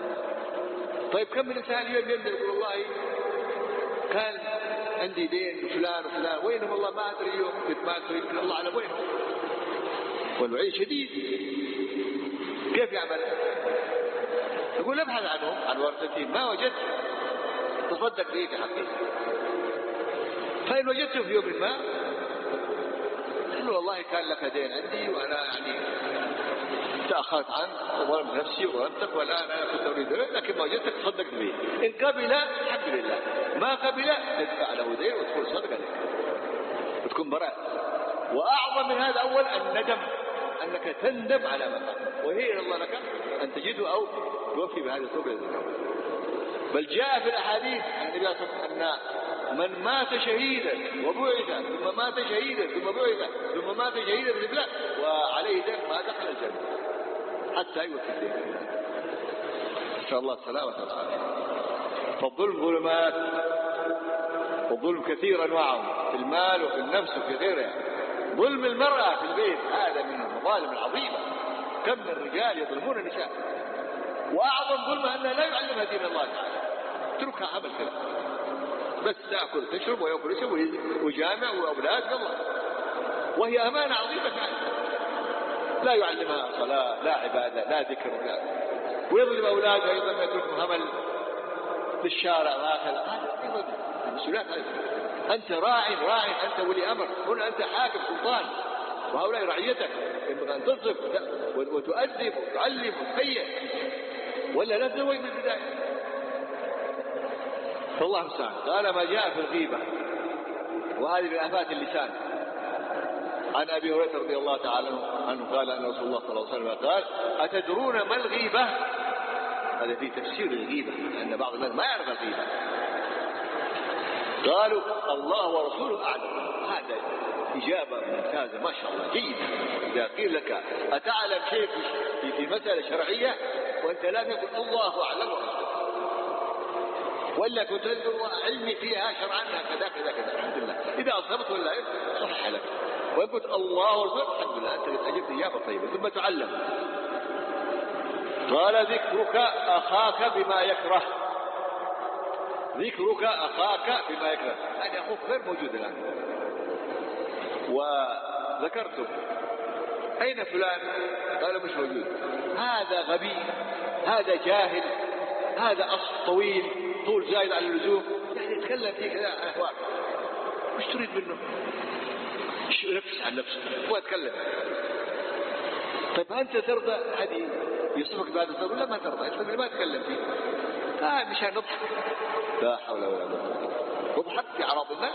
Speaker 1: طيب كم من إنسان اليوم يقول والله كان عندي دين فلان وفلان وينهم الله ما أدري اليوم قد ماتوا يمكن الله على وينهم، والوعيد شديد. كيف يعمل؟ يقول ابحث عنهم عن ورثتهم ما وجدت تصدق به حقيقة. فإن وجدته في يوم ما قل والله كان لك دين عندي وأنا يعني تأخرت عنك وظلمت نفسي وظلمتك والآن أنا كنت أريد لكن ما وجدتك تصدق به. إن قبل الحمد لله، ما قبل تدفع له دين وتكون صدق عليك وتكون براء. وأعظم من هذا أول الندم، أنك تندم على ما فعلت وهي الله لك أن تجده أو توفي بهذه التوبة. بل جاء في الأحاديث عن النبي صلى الله عليه وسلم أن من مات شهيدا وبعث ثم مات شهيدا ثم بعث ثم مات شهيدا بالله وعليه دين ما دخل الجنة حتى يوفي الدين. إن شاء الله السلامة والعافية. فالظلم ظلمات، والظلم كثير أنواعه في المال وفي النفس وفي غيرها. ظلم المرأة في البيت هذا من المظالم العظيمة. كم من الرجال يظلمون النساء، وأعظم ظلمها أنها لا يعلمها دين الله تعالى، تركها عمل كذا بس تأكل تشرب ويأكل يشرب وجامع وأولاد الله، وهي أمانة عظيمة فعلا. لا يعلمها صلاة لا عبادة لا ذكر لا، ويظلم أولادها أيضا يتركهم همل في الشارع وهكذا. هذا أيضا مسؤوليات. أنت راع راع أنت ولي أمر، هنا أنت حاكم سلطان وهؤلاء رعيتك، ينبغي أن تصف وتؤدب وتعلم وتهيئ، ولا لا تزوج من البداية. فالله المستعان. قال ما جاء في الغيبة، وهذه من آفات اللسان. عن أبي هريرة رضي الله تعالى عنه قال أن رسول الله صلى الله عليه وسلم قال أتدرون ما الغيبة؟ هذا في تفسير الغيبة لأن بعض الناس ما يعرف الغيبة. قالوا الله ورسوله أعلم. هذا إجابة ممتازة ما شاء الله جيدة. إذا قيل لك أتعلم شيء في مسألة شرعية وأنت لا تقول الله أعلم ورسوله، ولا كنت تقول علمي فيها شرعا كذا كذا كذا الحمد لله، إذا أصبت ولا صحح لك. وإن قلت الله ورسوله الحمد لله أنت أجبت إجابة طيبة. ثم تعلم. قال ذكرك أخاك بما يكره. ذكرك أخاك بما يكره، يعني أخوك غير موجود الآن وذكرته أين فلان؟ قال مش موجود. هذا غبي، هذا جاهل، هذا أصل طويل طول زايد على اللزوم، يعني يتكلم فيه كذا عن أخوات. مش تريد منه؟ نفس عن نفسه هو يتكلم. طيب أنت ترضى أحد يصفك بهذا الصبر؟ لا ما ترضى. أنت ما تتكلم فيه. آه مشان نضحك. لا حول ولا قوة. نضحك في أعراض الناس.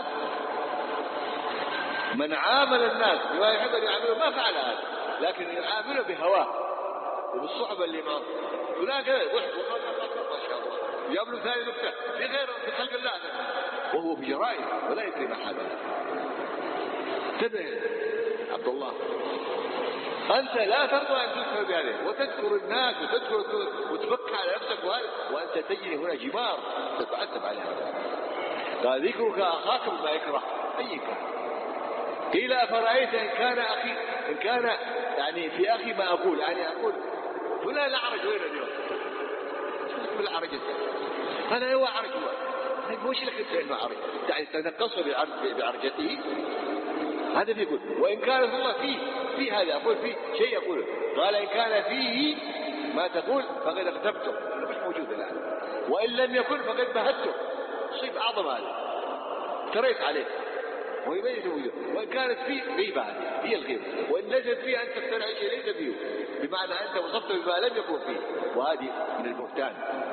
Speaker 1: من عامل الناس بما يحب أن يعامله ما فعل هذا، لكن يعامله بهواه وبالصحبة اللي معه. فلان كذا يضحك ما شاء الله، جاب له ثاني نكتة في غيره في خلق الله وهو في جرائم ولا يدري ما حدث. انتبه عبد الله، أنت لا ترضى أن تذكر بهذه وتذكر الناس وتذكر وتفكر على نفسك وهذا، وأنت تجري هنا جمار تتعتب عليها. قال ذكرك أخاك بما يكره أي كان. قيل أفرأيت إن كان أخي إن كان يعني في أخي ما أقول يعني أقول فلان الأعرج وين اليوم؟ شو الأعرج أنت؟ هذا هو أعرج هو. وش لك أنت إنه أعرج؟ يعني تنقصه بعرجته. هذا يقول وإن كان الله فيه في هذا أقول فيه شيء يقوله. قال إن كان فيه ما تقول فقد اغتبته مش موجود الآن. وإن لم يكن فقد بهته. صيب أعظم هذا تريت عليه وهي ليس موجود. وإن كانت فيه غيبة هي الغيبة. وإن نزل فيه أن تقتنع شيء ليس فيه بمعنى أنت وصفت بما لم يكن فيه وهذه من البهتان.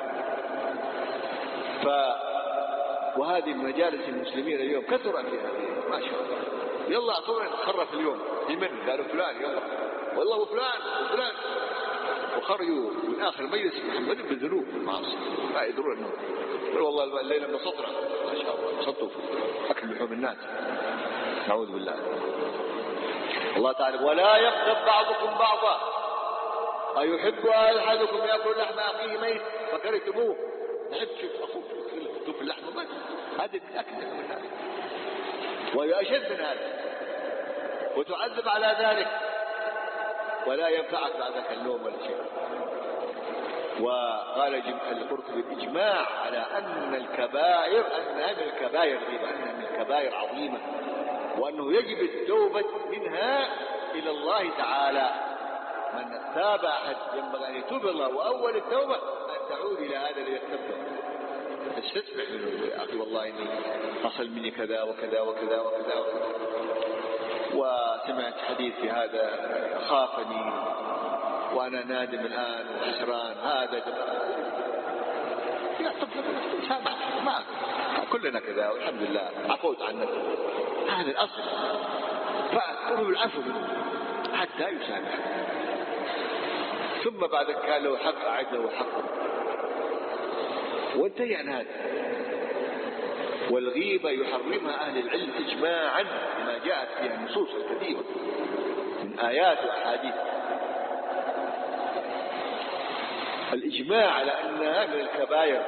Speaker 1: ف وهذه مجالس المسلمين اليوم كثر فيها ما شاء الله. يلا اعطونا خرف اليوم لمن قالوا فلان يلا والله وفلان وفلان وخرجوا من آخر المجلس محمد بالذنوب المعاصي ما يدرون انه والله الليلة انبسطنا ما شاء الله انبسطوا في أكل لحوم الناس نعوذ بالله. الله تعالى ولا يغتب بعضكم بعضا أيحب أحدكم يأكل لحم أخيه ميت فكرهتموه. تحب تشوف أخوك تشوف اللحم ميت هذا الأكل من هذا ويأشد من هذا وتعذب على ذلك ولا ينفعك بعد ذلك اللوم ولا شيء. وقال القرطبي الإجماع على أن الكبائر أنها من الكبائر غيبة أنها من الكبائر عظيمة وأنه يجب التوبة منها إلى الله تعالى. من تاب أحد ينبغي أن يتوب الله وأول التوبة أن تعود إلى هذا الذي يكتبه تستسمح منه يا أخي والله إني حصل مني كذا وكذا وكذا وكذا وكذا وسمعت حديث في هذا خافني وأنا نادم الآن وخسران هذا سامع ما كلنا كذا والحمد لله عفوت عنك هذا الأصل. فأطلب العفو حتى يسامح ثم بعد كان له حق أعد له حقه وانتهي عن هذا. والغيبة يحرمها أهل العلم إجماعا ما جاءت فيها النصوص الكثيرة من آيات وأحاديث. الإجماع على أنها من الكبائر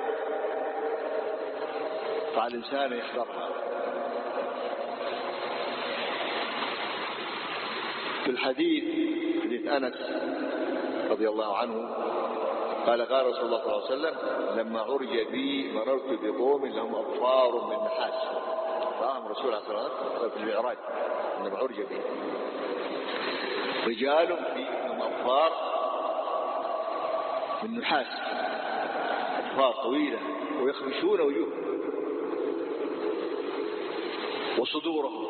Speaker 1: فعلى الإنسان يحذرها. في الحديث حديث أنس رضي الله عنه قال قال رسول الله صلى الله عليه وسلم لما عرج بي مررت بقوم لهم أظفار من نحاس. فهم رسول الله صلى الله عليه وسلم في المعراج لما عرج بي رجال فيهم أظفار من نحاس أظفار طويلة ويخمشون وجوههم وصدورهم.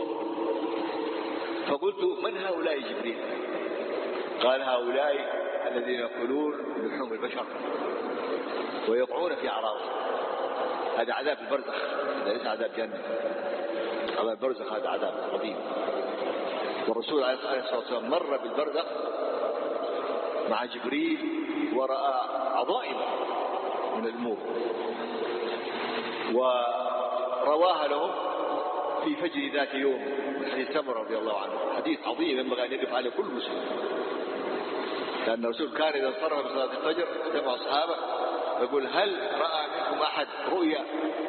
Speaker 1: فقلت من هؤلاء جبريل؟ قال هؤلاء الذين يأكلون لحوم البشر ويقعون في أعراضهم. هذا عذاب البرزخ هذا ليس عذاب جنة. عذاب البرزخ هذا عذاب عظيم. والرسول عليه الصلاة والسلام مر بالبرزخ مع جبريل ورأى عظائم من الأمور ورواها لهم في فجر ذات يوم من حديث سمرة رضي الله عنه. حديث عظيم ينبغي أن يقف عليه كل مسلم لأن الرسول كان إذا انصرف بصلاة الفجر جمع أصحابه يقول هل رأى منكم أحد رؤيا؟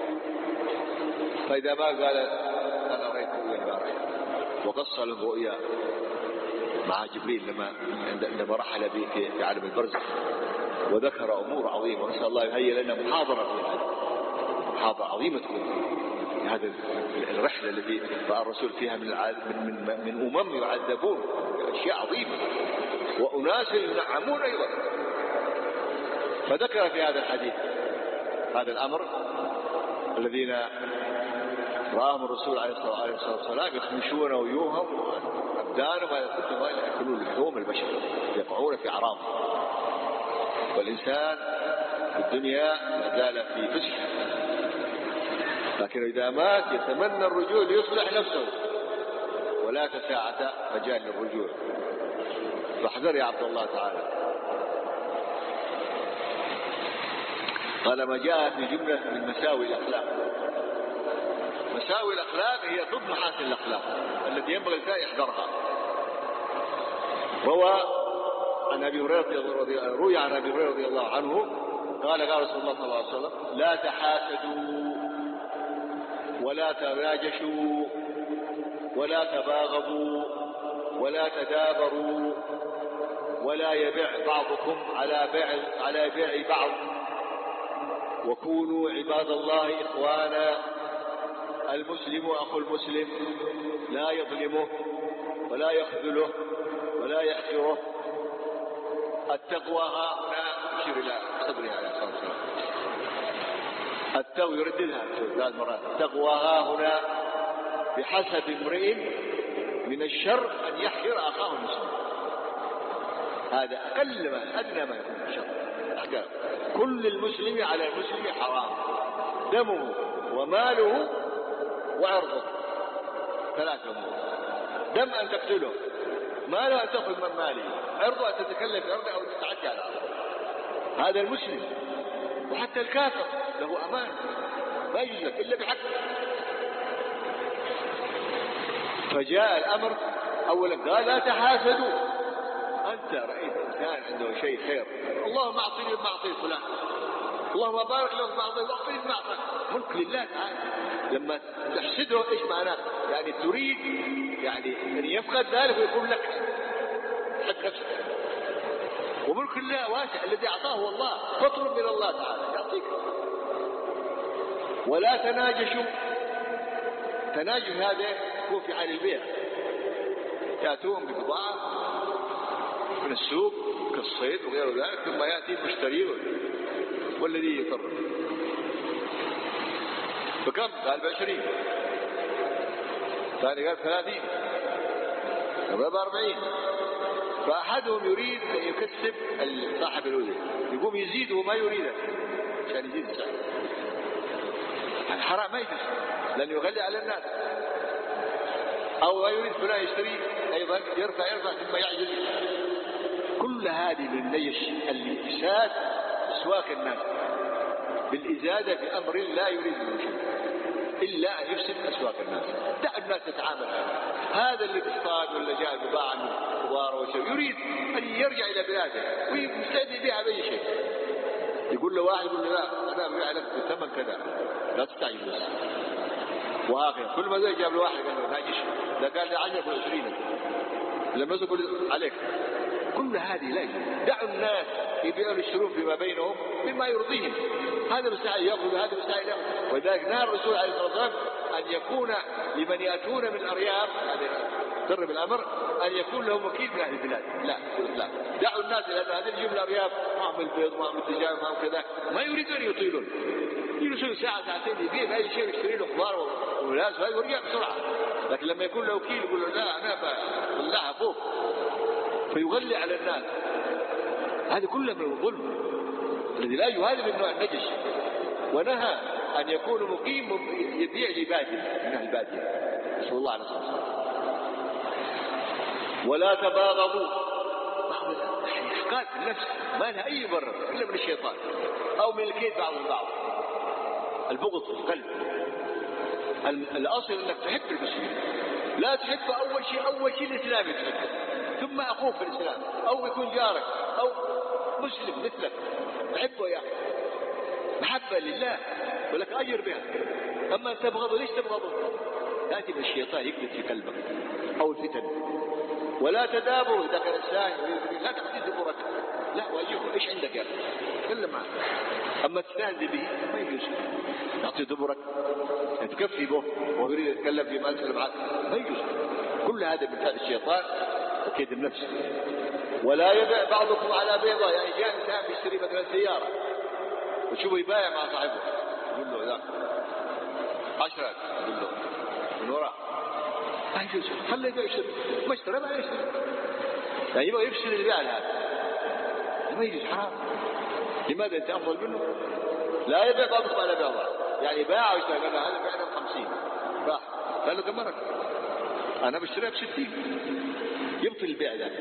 Speaker 1: فإذا ما قال أنا رأيت رؤيا البارحة وقص له رؤيا مع جبريل لما عندما رحل به في عالم البرزخ وذكر أمور عظيمة. ونسأل الله يهيئ لنا محاضرة في هذا محاضرة عظيمة في هذه الرحلة التي رأى الرسول فيها من من من أمم يعذبون أشياء عظيمة وأناس ينعمون أيضا. فذكر في هذا الحديث هذا الأمر الذين رآهم الرسول عليه الصلاة والسلام يخمشون وجوههم وأبدانهم ويأكلون يأكلون لحوم البشر يقعون في أعراض. والإنسان في الدنيا ما زال في فسح لكن إذا مات يتمنى الرجوع ليصلح نفسه ولا ساعة مجال للرجوع. فاحذر يا عبد الله تعالى. قال ما جاء في جملة من مساوي الأخلاق. مساوي الأخلاق هي ضد محاسن الأخلاق التي ينبغي الإنسان يحذرها. روى عن أبي هريرة رضي روي عن أبي هريرة رضي الله عنه قال قال رسول الله صلى الله عليه وسلم لا تحاسدوا ولا تناجشوا ولا تباغضوا ولا تدابروا ولا يبيع بعضكم على بيع على بيع بعض وكونوا عباد الله إخوانا. المسلم أخو المسلم لا يظلمه ولا يخذله ولا يحقره. التقوى ها هنا يشير إلى صبرها عليه الصلاة والسلام. التقوى يرددها ثلاث مرات. التقوى ها هنا بحسب امرئ من الشر أن يحقر أخاه المسلم. هذا أقل ما أدنى ما يكون الشر. أحكام كل المسلم على المسلم حرام، دمه وماله وعرضه. ثلاثة أمور: دم أن تقتله، ماله أن تأخذ من ماله، عرضه أن تتكلم في عرضه أو تتعدى على عرضه. هذا المسلم. وحتى الكافر له أمان، ما يجوز لك إلا بحق. فجاء الأمر أولا قال لا تحاسدوا. أنت رأيت إنسان عنده شيء خير، اللهم أعطني ما أعطيت فلان، اللهم بارك له ما أعطيت واغفر ما أعطيت. ملك لله تعالى. لما تحسده إيش معناه؟ يعني تريد يعني أن يفقد ذلك ويكون لك حق نفسك. وملك الله واسع، الذي أعطاه هو الله، فاطلب من الله تعالى يعطيك. ولا تناجشوا. تناجش هذا يكون في حال البيع، يأتون ببضاعة من السوق كالصيد وغير ذلك، ثم يأتي المشتري والذي يضر. فكم؟ قال بعشرين، ثاني قال ثلاثين، قال بأربعين. فأحدهم يريد أن يكسب صاحب الأذن، يقوم يزيده وما يريده عشان يزيد السعر. الحرام ما يجوز لأنه يغلي على الناس. أو ما يريد فلان يشتري أيضا يرفع يرفع ثم يعجز. كل هذه من نيش الإفساد أسواق الناس بالإزادة بأمر لا يريد منه شيء إلا أن يفسد أسواق الناس. دع الناس تتعامل. هذا اللي اصطاد ولا جاء بضاعة من خضار وشيء يريد أن يرجع إلى بلاده ويستأذي بها بأي شيء، يقول له واحد يقول له لا أنا أبيع لك بثمن كذا لا تستعجل. وآخر كل ما زي جاب له واحد قال له ناجش، لا قال لي عشرة وعشرين لما يقول عليك. كل هذه لا يجوز. دعوا الناس يبيعون الشروط فيما بينهم مما يرضيهم. هذا مستعد يأخذ وهذا مستعد يأخذ. ولذلك نهى الرسول عليه الصلاة والسلام أن يكون لمن يأتون من الأرياف يعني قرب الأمر أن يكون لهم وكيل من أهل البلاد. لا لا، دعوا الناس لأن هذه الجملة الأرياف معهم البيض معهم التجارة معهم كذا، ما يريدون أن يطيلون، يجلسون ساعة ساعتين يبيع بأي شيء ويشتري له خضار وملاس ويرجع بسرعة. لكن لما يكون له وكيل يقول له لا أنا بطلعها فوق فيغلي على الناس. هذا كله من الظلم الذي لا يهذب من نوع النجش. ونهى أن يكون مقيم يبيع لبادية من أهل البادية، نسأل الله عليه الصلاة. ولا تباغضوا. إحقاد النفس ما لها أي مبرر إلا من الشيطان أو من الكيد بعض البعض. البغض في القلب. الأصل أنك تحب المسلمين، لا تحب أول شيء أول شيء الإسلام تحبه، ثم أخوك في الإسلام أو يكون جارك أو مسلم مثلك تحبه يا محبة لله ولك أجر بها. أما تبغضه ليش تبغضه؟ تأتي من الشيطان يكبت في قلبك أو الفتن. ولا تدابروا. إذا كان السائل لا تعطي دبرك، لا واجهه إيش عندك يا أخي تكلم معه. أما تستهزئ به ما يجوز. تعطي دبرك تكفي به ويريد يتكلم في مسألة معك ما يجوز. كل هذا من فعل الشيطان وكيد النفس. ولا يبيع بعضكم على بيضة. يعني جاء إنسان بيشتري مثلا سيارة وشوفه يبايع مع صاحبه يقول له لا عشرة يقول له من وراء ما يجوز. خليه يبيع يشتري ما اشترى ما يشتري. يعني يبغى يفسد البيع هذا ما يجوز، حرام. لماذا أنت أفضل منه؟ لا يبيع بعضكم على بيضة. يعني باع واشترى قال له هذا بعنا بخمسين باع قال له كم مرة أنا بشتريها بستين يبطل البيع ذا.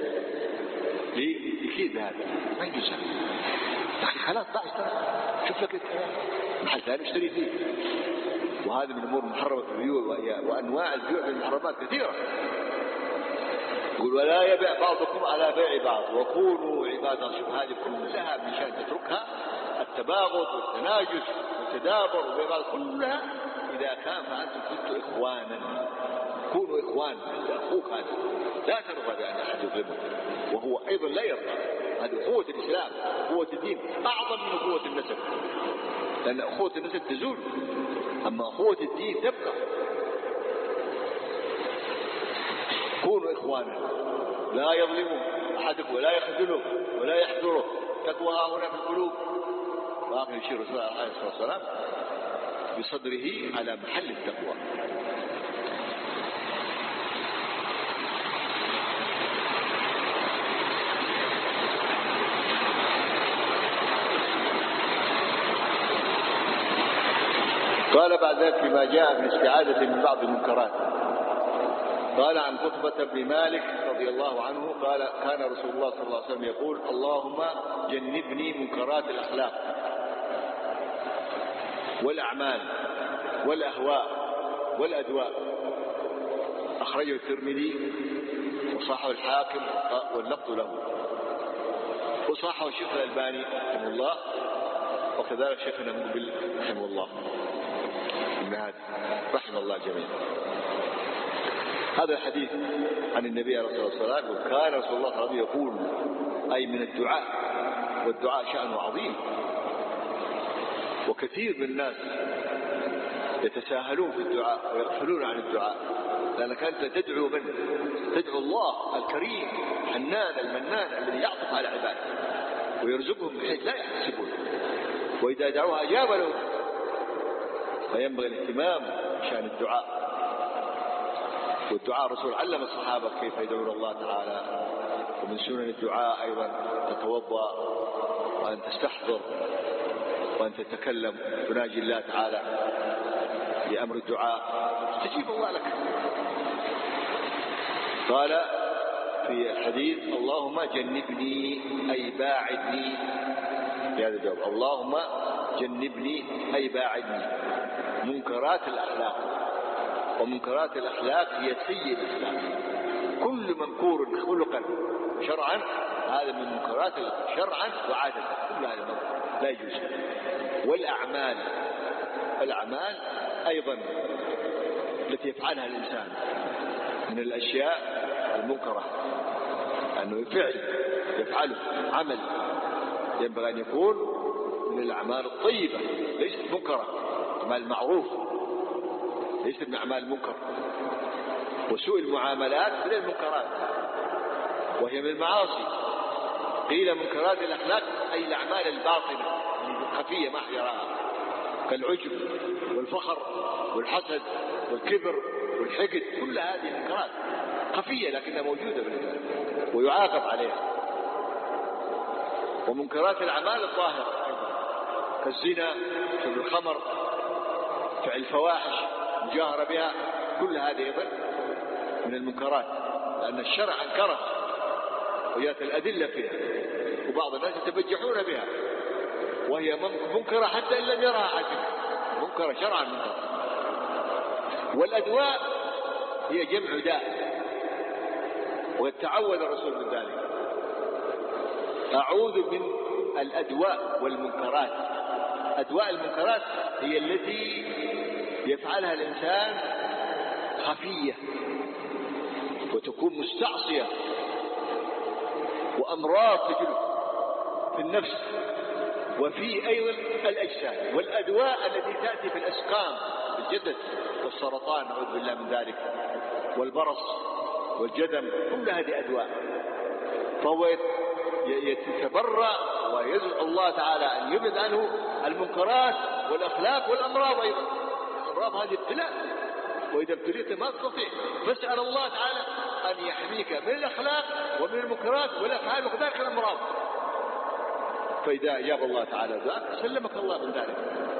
Speaker 1: ليه؟ يكيد هذا ما يجوز. خلاص باع اشترى شوف لك محل ثاني اشتري فيه. وهذا من أمور محرمة في البيوع وأنواع البيوع من المحرمات كثيرة. يقول ولا يبيع بعضكم على بيع بعض وكونوا عباد الله. هذه كلها من شأن تتركها. التباغض والتناجس والتدابر وبيع كلها إذا كان فأنتم كنتم إخوانا، كونوا إخوان، أخوك هذا لا ترضى بأن أحد يظلمه، وهو أيضا لا يرضى. هذه قوة الإسلام، قوة الدين أعظم من قوة النسب، لأن قوة النسب تزول، أما قوة الدين تبقى. كونوا إخوانا لا يظلموا أحدكم ولا يخذله ولا يحذره، تقوى هنا في القلوب. وآخر يشير رسول الله عليه الصلاة والسلام بصدره على محل التقوى. قال بعد ذلك فيما جاء في الاستعاذة من بعض المنكرات، قال عن قطبة بن مالك رضي الله عنه قال كان رسول الله صلى الله عليه وسلم يقول اللهم جنبني منكرات الأخلاق والأعمال والأهواء والأدواء. أخرجه الترمذي وصححه الحاكم واللفظ له، وصححه الشيخ الألباني رحمه الله، وكذلك شيخنا مقبل رحمه الله ابن هادي رحمه الله جميعا. هذا الحديث عن النبي عليه الصلاة والسلام، وكان رسول الله صلى الله عليه وسلم يقول أي من الدعاء، والدعاء شأنه عظيم، وكثير من الناس يتساهلون في الدعاء ويغفلون عن الدعاء، لأنك أنت تدعو من؟ تدعو الله الكريم الحنان المنان الذي يعطف على عباده ويرزقهم بحيث لا يحتسبون، وإذا دعوها أجاب له. فينبغي الاهتمام بشأن الدعاء، والدعاء الرسول علم الصحابة كيف يدعون الله تعالى. ومن سنن الدعاء أيضا تتوضأ وأن تستحضر وأن تتكلم تناجي الله تعالى بأمر الدعاء، استجيب الله لك. قال في الحديث اللهم جنبني أي باعدني، في هذا الجواب اللهم جنبني أي باعدني منكرات الأخلاق. ومنكرات الأخلاق هي سيء الأخلاق، كل منكور خلقا شرعا هذا من منكرات شرعا وعادة، كل هذا منكر لا يجوز. والأعمال، الأعمال أيضا التي يفعلها الإنسان من الأشياء المنكرة، أنه فعل يفعله عمل ينبغي أن يكون من الأعمال الطيبة ليست منكرة، أعمال معروف ليست من أعمال المنكر. وسوء المعاملات من المنكرات وهي من المعاصي. قيل منكرات الأخلاق أي الأعمال الباطنة الخفية ما يراها، كالعجب والفخر والحسد والكبر والحقد، كل هذه منكرات خفية لكنها موجودة بالإنسان ويعاقب عليها. ومنكرات الأعمال الظاهرة أيضا كالزنا، شرب الخمر، فعل الفواحش، مجاهرة بها، كل هذه أيضا من المنكرات، لأن الشرع أنكره وجاءت الأدلة فيها، وبعض الناس يتبجحون بها وهي منكرة حتى إن لم يرها أحد، منكرة شرعا منكرة. والأدواء هي جمع داء، وتعوذ الرسول من ذلك، أعوذ من الأدواء والمنكرات. أدواء المنكرات هي التي يفعلها الإنسان خفية وتكون مستعصية، وأمراض تجلب في النفس وفي أيضا الأجساد. والأدواء التي تأتي في الأسقام في الجسد والسرطان نعوذ بالله من ذلك، والبرص والجدم، كل هذه أدواء. فهو يتبرأ ويدعو الله تعالى أن يبعد عنه المنكرات والأخلاق والأمراض أيضا. الأمراض هذه ابتلاء، وإذا ابتليت ما تستطيع، فاسأل الله تعالى أن يحميك من الأخلاق ومن المنكرات والأفعال وكذلك الأمراض. فإذا أجاب الله تعالى ذلك سلمك الله من ذلك.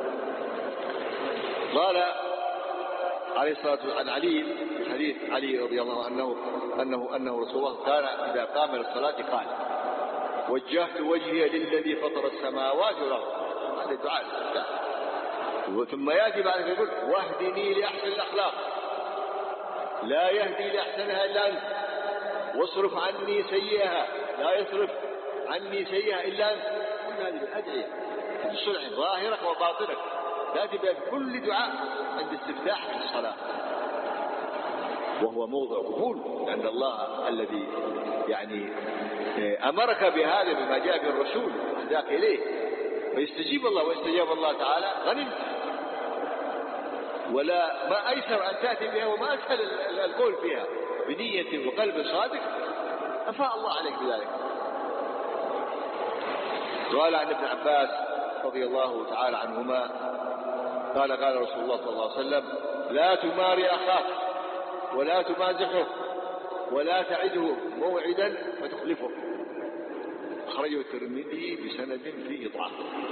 Speaker 1: قال عليه الصلاة والسلام عن علي، حديث علي رضي الله عنه أنه أنه رسول الله كان إذا قام للصلاة قال وجهت وجهي للذي فطر السماوات والأرض. هذا دعاء. ثم يأتي بعد يقول واهدني لأحسن الأخلاق لا يهدي لأحسنها إلا أنت، واصرف عني سيئها لا يصرف عني سيئها إلا أنت. كل هذه الأدعية تصلح ظاهرك وباطنك تأتي بها في كل دعاء عند استفتاح في الصلاة، وهو موضع قبول عند الله الذي يعني أمرك بهذا بما جاء به الرسول وهداك إليه، فيستجيب الله ويستجاب الله تعالى غنمت. ولا ما أيسر أن تأتي بها وما أسهل القول فيها بنية وقلب صادق، أفاء الله عليك بذلك. قال عن ابن عباس رضي الله تعالى عنهما قال قال رسول الله صلى الله عليه وسلم: لا تماري أخاك ولا تمازحه ولا تعده موعدا فتخلفه. أخرجه الترمذي بسند فيه ضعف،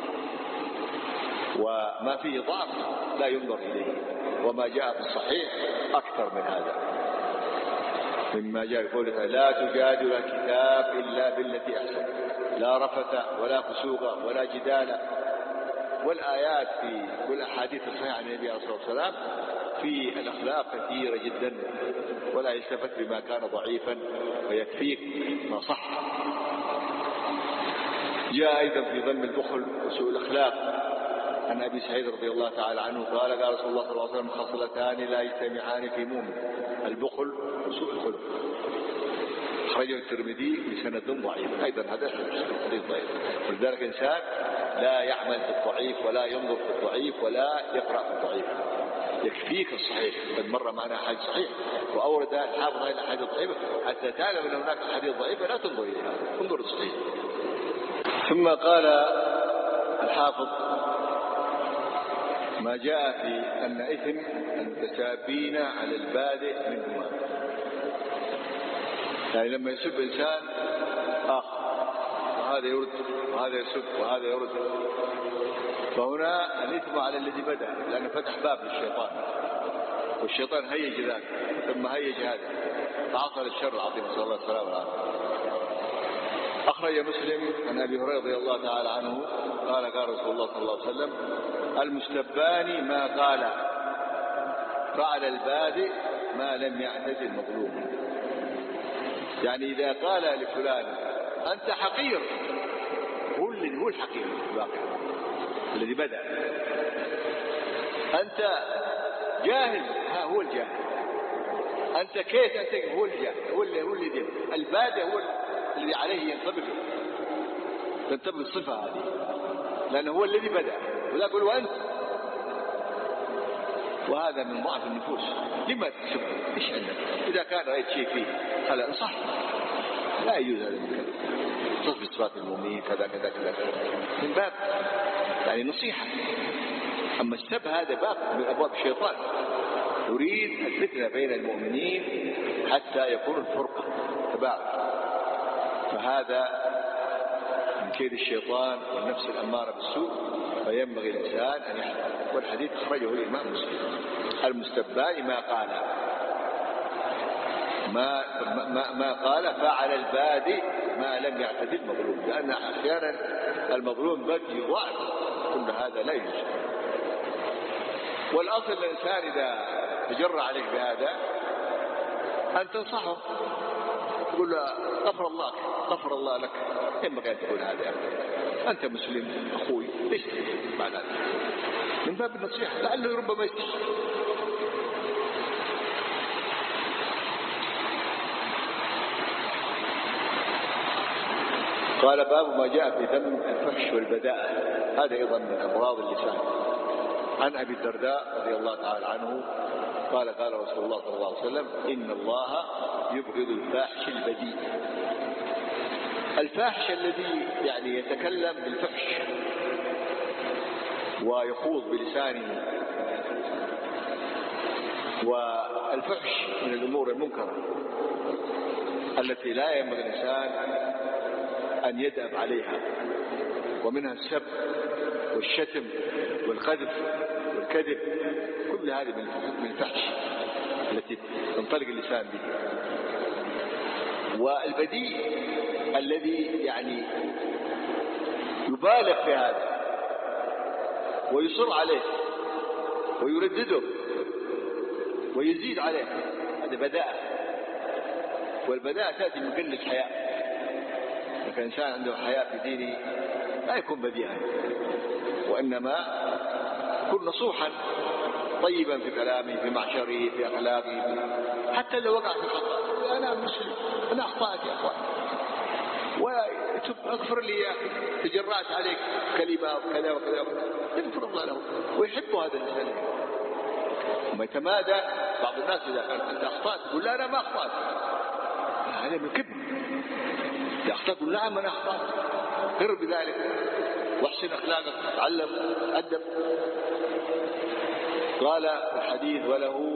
Speaker 1: وما فيه ضعف لا ينظر إليه، وما جاء في الصحيح أكثر من هذا مما جاء بقوله: لا تجادل الكتاب إلا بالتي أحسن، لا رفث ولا فسوق ولا جدال. والآيات في والأحاديث الصحيحة عن النبي عليه الصلاة والسلام في الأخلاق كثيرة جدا، ولا يستفد بما كان ضعيفا ويكفيك ما صح. جاء أيضا في ذم البخل وسوء الأخلاق عن أبي سعيد رضي الله تعالى عنه قال قال رسول الله صلى الله عليه وسلم: خصلتان لا يجتمعان في مؤمن، البخل وسوء الخلق. أخرجه الترمذي بسند ضعيف، أيضا هذا حديث ضعيف. ولذلك الإنسان لا يعمل في الضعيف ولا ينظر في الضعيف ولا يقرأ في الضعيف، يكفيك الصحيح. قد مر معنا حديث صحيح وأورد الحافظ هذه الأحاديث الضعيفة حتى تعلم أن هناك أحاديث ضعيفة لا تنظر إليها، انظر الصحيح. ثم قال الحافظ: ما جاء في أن إثم المتسابين على البادئ منهما، يعني لما يسب إنسان آخر وهذا يرد وهذا يسب وهذا يرد، فهنا الإثم على الذي بدأ، لأنه فتح باب للشيطان، والشيطان هيج ذلك ثم هيج هذا فحصل الشر العظيم، نسأل الله السلامة والعافية. أخرج مسلم عن أبي هريرة رضي الله تعالى عنه قال قال رسول الله صلى الله عليه وسلم: المستبان ما قال فعل البادئ ما لم يعتد المظلوم. يعني إذا قال لفلان أنت حقير، هو اللي هو الحقير الواقع الذي بدأ. أنت جاهل، ها هو الجاهل. أنت كيف أنت هو الجاهل، هو اللي هو اللي دين. البادئ هو الذي عليه ينطبق تنطبق الصفة هذه، لأنه هو الذي بدأ، ولا يقول وأنت. وهذا من ضعف النفوس. لما تسب؟ إيش عندك؟ إذا كان رأيت شيء فيه خلا انصح، لا يجوز هذا الكلام. تصف صفات المؤمنين كذا كذا كذا من باب يعني نصيحة. أما السب هذا باب من أبواب الشيطان، يريد الفتنة بين المؤمنين حتى يكون الفرقة تباعد، فهذا من كيد الشيطان والنفس الأمارة بالسوء، فينبغي الإنسان أن يحذر. والحديث أخرجه الإمام مسلم: المستبان ما قال ما, ما, ما قال فعل البادئ ما لم يعتد المظلوم، لأن أحيانا المظلوم قد يضعف، كل هذا لا يجوز. والأصل الإنسان إذا تجرى عليك بهذا أن تنصحه، تقول له غفر الله غفر الله لك، ينبغي أن تقول هذا، أنت مسلم أخوي، ليش بعد هذا؟ من باب النصيحة، لعله ربما يستشعر. قال: باب ما جاء في ذم الفحش والبذاءة، هذا أيضا من أمراض اللسان. عن أبي الدرداء رضي الله تعالى عنه قال قال رسول الله صلى الله عليه وسلم: إن الله يبغض الفاحش البذيء. الفاحش الذي يعني يتكلم بالفحش ويخوض بلسانه، والفحش من الأمور المنكرة التي لا ينبغي الإنسان أن يدأب عليها، ومنها السب والشتم والقذف والكذب، كل هذه من الفحش التي تنطلق اللسان به. والبذيء الذي يعني يبالغ في هذا ويصر عليه ويردده ويزيد عليه، هذا بذاءة. والبذاءة تأتي من قلة حياء. إذا كان إنسان عنده حياء في دينه لا يكون بذيئا، وإنما يكون نصوحا طيبا في كلامه، في معشره، في أخلاقه، حتى لو وقع في الخطأ: أنا مسلم، أنا أخطأت يا أخوان، واغفر لي يا أخي، تجرأت عليك كلمة وكذا وكذا وكذا، يغفر الله له ويحب هذا الإنسان. وما يتمادى بعض الناس إذا قال: أنت أخطأت، يقول: لا أنا ما أخطأت. هذا من كبر. إذا أخطأت قل: نعم أنا أخطأت، قر بذلك واحسن أخلاقك، تعلم، أدب. قال الحديث: وله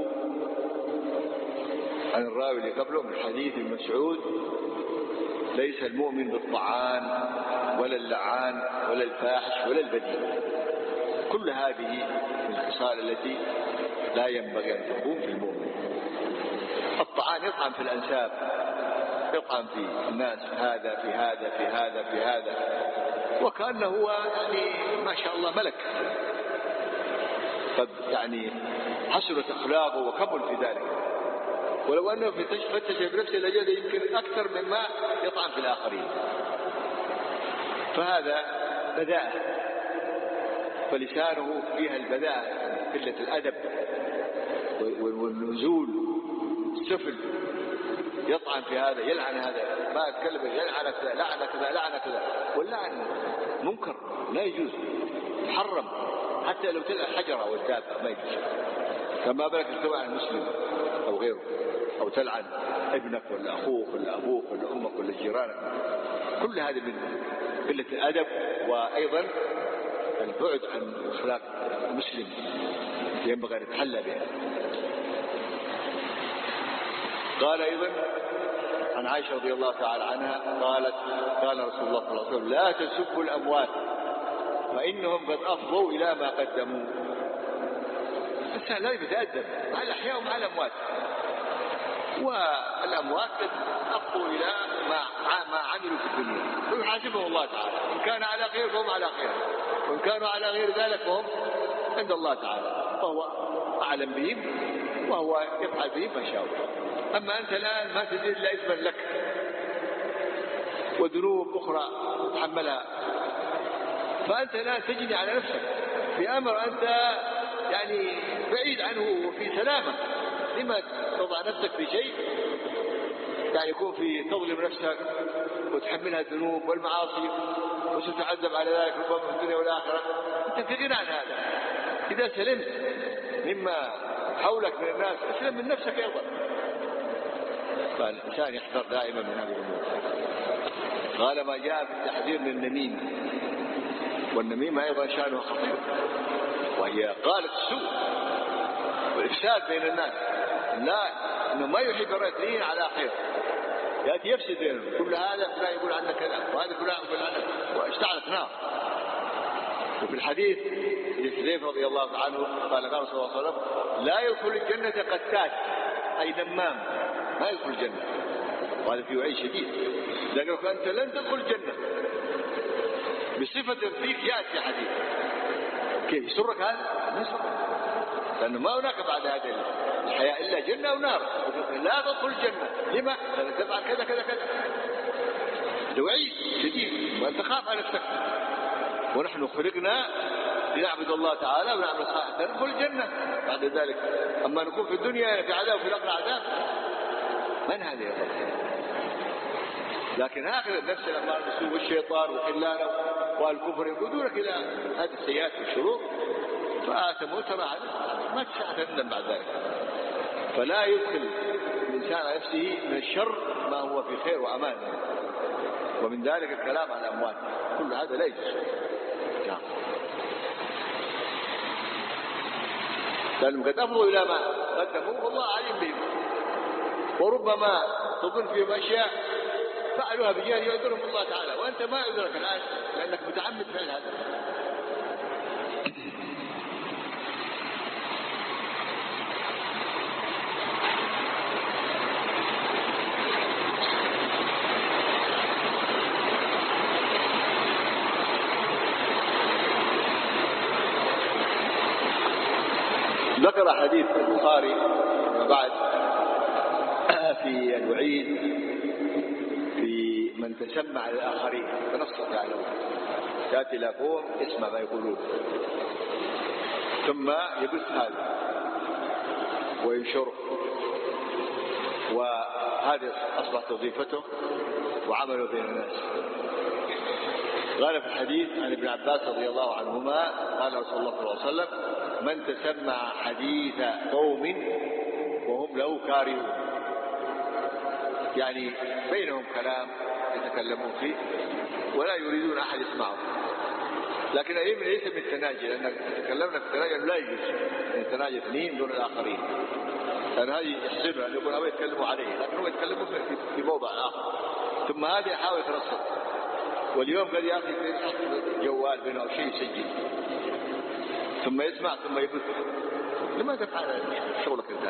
Speaker 1: عن الراوي اللي قبله من حديث ابن مسعود: ليس المؤمن بالطعان ولا اللعان ولا الفاحش ولا البذيء. كل هذه من الخصال التي لا ينبغي أن تكون في المؤمن. الطعان يطعن في الأنساب، يطعن في الناس، هذا في هذا في هذا في هذا، وكأنه هو يعني ما شاء الله ملك، قد يعني حسنت أخلاقه وكمل في ذلك، ولو أنه فتش بنفسه لجد يمكن أكثر مما يطعن في الآخرين. فهذا بذاءة، فلسانه فيها البذاءة، قلة الأدب والنزول السفل، يطعن في هذا، يلعن هذا، ما أتكلم يلعن كذا، لعن كذا، لعن كذا. واللعن منكر لا يجوز، محرم، حتى لو تلعن حجرة والدابة ما يجوز. فما بالك تلعن المسلم أو غيره، أو تلعن ابنك ولا أخوك ولا أبوك ولا أمك ولا جيرانك. كل هذا من قلة الأدب، وأيضا البعد عن أخلاق المسلم ينبغي أن يتحلى بها. قال أيضا عن عائشة رضي الله تعالى عنها قالت: قال رسول الله صلى الله عليه وسلم: لا تسبوا الأموات فإنهم قد أفضوا إلى ما قدموا. الإنسان لازم يتأدب مع الأحياء ومع الأموات، والأموات قد أفضوا إلى ما ما عملوا في الدنيا، ويحاسبهم الله تعالى. إن كان على خير فهم على خير، وإن كانوا على غير ذلك فهم عند الله تعالى، فهو أعلم بهم وهو يفعل بهم ما شاء. أما أنت الآن ما تدري إلا إثما لك وذنوب أخرى تحملها، فأنت الآن تجني على نفسك بأمر أنت يعني بعيد عنه وفي سلامة. لما تضع نفسك في شيء يعني يكون في تظلم نفسك وتحملها الذنوب والمعاصي وستعذب على ذلك ربما في الدنيا والآخرة؟ أنت في غنى عن هذا. إذا سلمت مما حولك من الناس اسلم من نفسك أيضا. فالإنسان يحذر دائما من هذه الأمور. قال: ما جاء في التحذير من النميمة، والنميمة أيضا شأنها خطير، وهي قالت السوء والإفساد بين الناس. لا، إنه ما يحب الرجلين على خير، يأتي يفسد بينهم. كل هذا فلان يقول عنك كذا، وهذا فلان يقول عنك، واشتعلت نار. وفي الحديث حذيفة رضي الله عنه قال: قال صلى الله عليه وسلم: لا يدخل الجنة قتات، أي نمام، ما يدخل الجنة. وهذا فيه وعيد شديد، لأنك أنت لن تدخل الجنة بصفة فيك يأتي حديث. كيف يسرك هذا؟ ما يسرك، لأنه ما هناك بعد هذا الحياة إلا جنة ونار. لا تدخل الجنة. لما؟ لأنك تفعل كذا كذا كذا. هذا وعيد شديد، وأنت خاف على نفسك. ونحن خلقنا لنعبد الله تعالى ونعمل صالحا ندخل الجنة بعد ذلك. أما نكون في الدنيا في عذاب وفي الآخرة عذاب، من هذا يا رب؟ لكن هكذا النفس الأمارة بالسوء والشيطان وخلانه والكفر يقودونك إلى هذه السيئات والشرور، فآتموا ترى ما تسعى تندم بعد ذلك. فلا يدخل الإنسان على نفسه من الشر ما هو في خير وأمان، ومن ذلك الكلام عن الأموات. كل هذا لا يجوز. نعم. لأنهم قد أفضوا إلى ما قدموا والله عليم بهم، وربما تظن فيهم أشياء فعلوها بجهل يعذرهم الله تعالى، وأنت ما يعذرك الآن لأنك متعمد فعل هذا. ذكر حديث البخاري وبعد في الوعيد في من تسمع للآخرين فنص عليه، تأتي لقوم اسمع ما يقولون. ثم يبث هذا وينشره، وهذه أصبحت وظيفته وعمله بين الناس. قال في الحديث عن ابن عباس رضي الله عنهما قال رسول الله صلى الله عليه وسلم: من تسمع حديث قوم وهم له كارهون، يعني بينهم كلام يتكلمون فيه ولا يريدون أحد يسمعه، لكن ليس من التناجي، لأن تكلمنا في التناجي لا يجوز أن يتناجي اثنين دون الآخرين، لأن هذه يحسن أن يقول أبا يتكلموا عليه، لكن هم يتكلموا في موضع آخر، ثم هذا يحاول يترصد. واليوم قد يأخذ جوال بينه أو شيء يسجل ثم يسمع ثم يبث. لماذا تفعل شغلك انت؟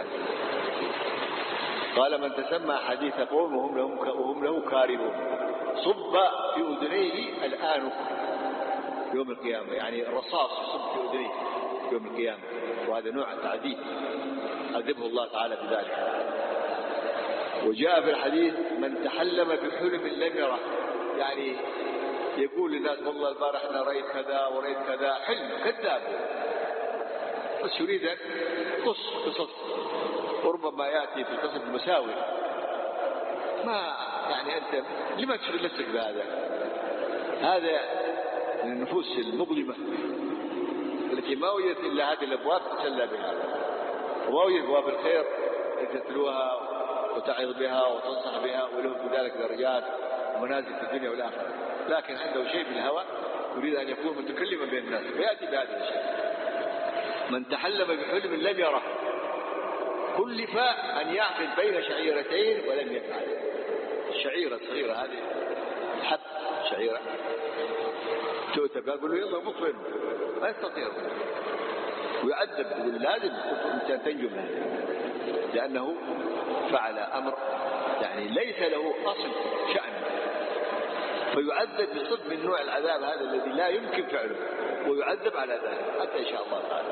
Speaker 1: قال: من تسمع حديث قوم وهم له, وهم له كارهون صب في أذنيه الآنف يوم القيامة، يعني الرصاص يصب في أذنيه يوم القيامة، وهذا نوع تعذيب عذبه الله تعالى بذلك. وجاء في الحديث: من تحلم بحلم لم يره، يعني يقول للناس: والله البارح أنا رأيت كذا ورأيت كذا، حلم كذاب، بس يريد أن قص قصص، وربما يأتي في القصص المساوي. ما يعني أنت لما تشغل نفسك بهذا؟ هذا من النفوس المظلمة التي ما وجدت إلا هذه الأبواب تسلى بها، وما وجدت أبواب الخير تتلوها وتعظ بها وتنصح بها، ولهم في ذلك درجات ومنازل في الدنيا والآخرة، لكن عنده شيء من الهوى يريد أن يكون متكلما بين الناس فيأتي بهذا الشيء. من تحلم بحلم لم يره كلف أن يعقد بين شعيرتين ولم يفعل. الشعيرة الصغيرة هذه الحب شعيرة تؤتى يقول له يلا مطفئ، ما يستطيع، ويعذب يقول لازم أنت تنجو منه، لأنه فعل أمر يعني ليس له أصل شأن، فيعذب بصدق من نوع العذاب هذا الذي لا يمكن فعله، ويعذب على ذلك حتى إن شاء الله تعالى.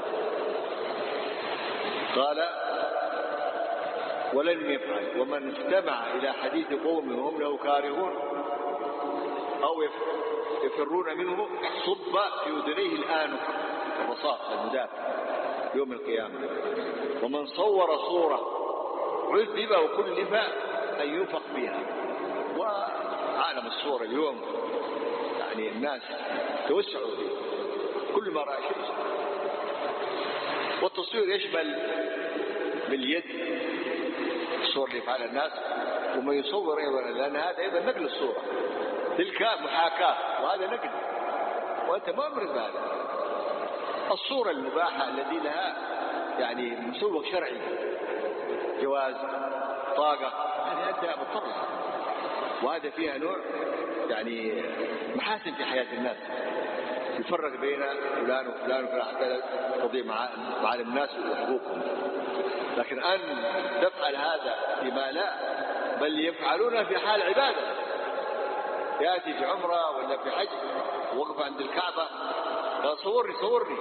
Speaker 1: قال: ولن يفعل. ومن استمع إلى حديث قوم وهم له كارهون أو يفرون منه صب في أذنيه الآنف الرصاص المدافع يوم القيامة. ومن صور صورة عذب وكلف أن ينفق فيها. وعالم الصور اليوم يعني الناس توسعوا فيه، كل ما رأى شيء. والتصوير يشمل باليد الصور اللي يفعلها الناس، وما يصور أيضا، لأن هذا أيضا نقل الصورة، تلك محاكاة وهذا نقل، وأنت ما أمرت بهذا. الصورة المباحة التي لها يعني مسوغ شرعي، جواز، طاقة، هذه أنت مضطر، وهذا فيها نوع يعني محاسن في حياة الناس، يفرق بين فلان وفلان وفلان حتى تضيع مع الناس وحقوقهم. لكن أن تفعل هذا بما لا، بل يفعلونها في حال عبادة، يأتي في عمرة ولا في حج وقف عند الكعبة قال صورني صورني،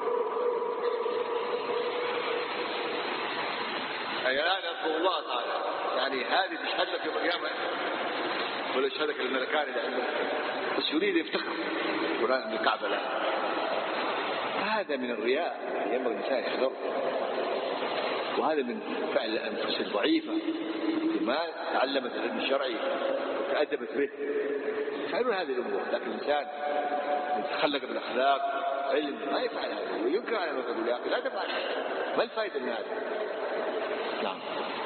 Speaker 1: أي الآن يذكر الله تعالى، يعني هذه تشهد لك يوم القيامة ولا تشهد لك الملكان اللي عندهم، بس يريد يفتخر قرآن عند الكعبة لا. هذا من الرياء ينبغي الإنسان يحذره، وهذا من فعل الأنفس الضعيفة ما تعلمت العلم الشرعي وتأدبت به، يفعلون هذه الأمور. لكن الإنسان يتخلق بالأخلاق علم ما يفعل هذا، وينكر على ما تقول يا أخي لا تفعل هذا، ما الفائدة من هذا؟ نعم.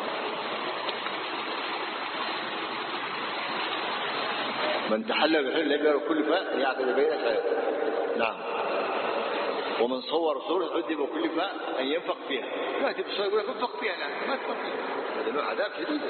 Speaker 1: من تحلل بالحلم لم يرى كلف يعقد بين شيء. نعم. ومن صور صورة عذب وكلف أن ينفق فيها، لا تبصر يقول لك انفق فيها، لا ما تنفق فيها، هذا نوع عذاب شديد.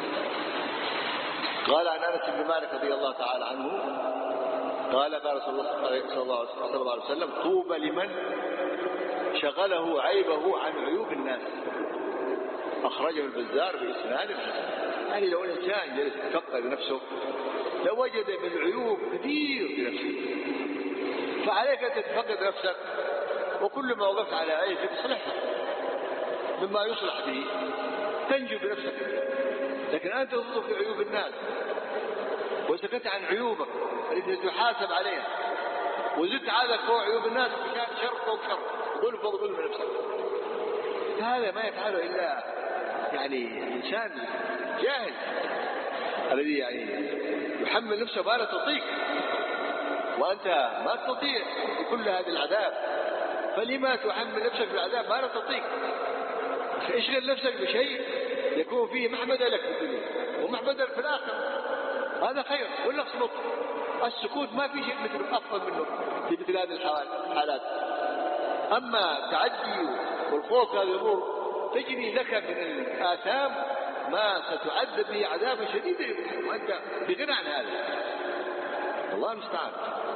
Speaker 1: قال عن أنس بن مالك رضي الله تعالى عنه قال قال رسول الله صلى الله عليه وسلم: طوبى لمن شغله عيبه عن عيوب الناس، أخرجه البزار بإسناد حسن. يعني لو الإنسان جلس يفكر بنفسه لوجد من العيوب كثير في نفسه، فعليك أن تتفقد نفسك، وكل ما وقفت على عيب تصلحها مما يصلح به تنجو بنفسك. لكن أنت تنظر في عيوب الناس وسكت عن عيوبك التي تحاسب عليها، وزدت هذا فوق عيوب الناس بشان شر فوق شر، قل فضل من نفسك. هذا ما يفعله إلا يعني إنسان جاهل الذي يعني يحمل نفسه ما لا تطيق، وأنت ما تستطيع بكل هذه العذاب، فلما تحمل نفسك بالعذاب ما لا تطيق؟ اشغل نفسك بشيء يكون فيه محمدا لك في الدنيا ومحمدا في الآخرة، هذا خير. ولا اصمت، السكوت ما في شيء مثل أفضل منه في مثل هذه الحالات. أما التعدي والخوف هذه الأمور تجري لك من الآثام ما ستعذب به عذابا شديدا وأنت بغنى عن هذا. الله المستعان.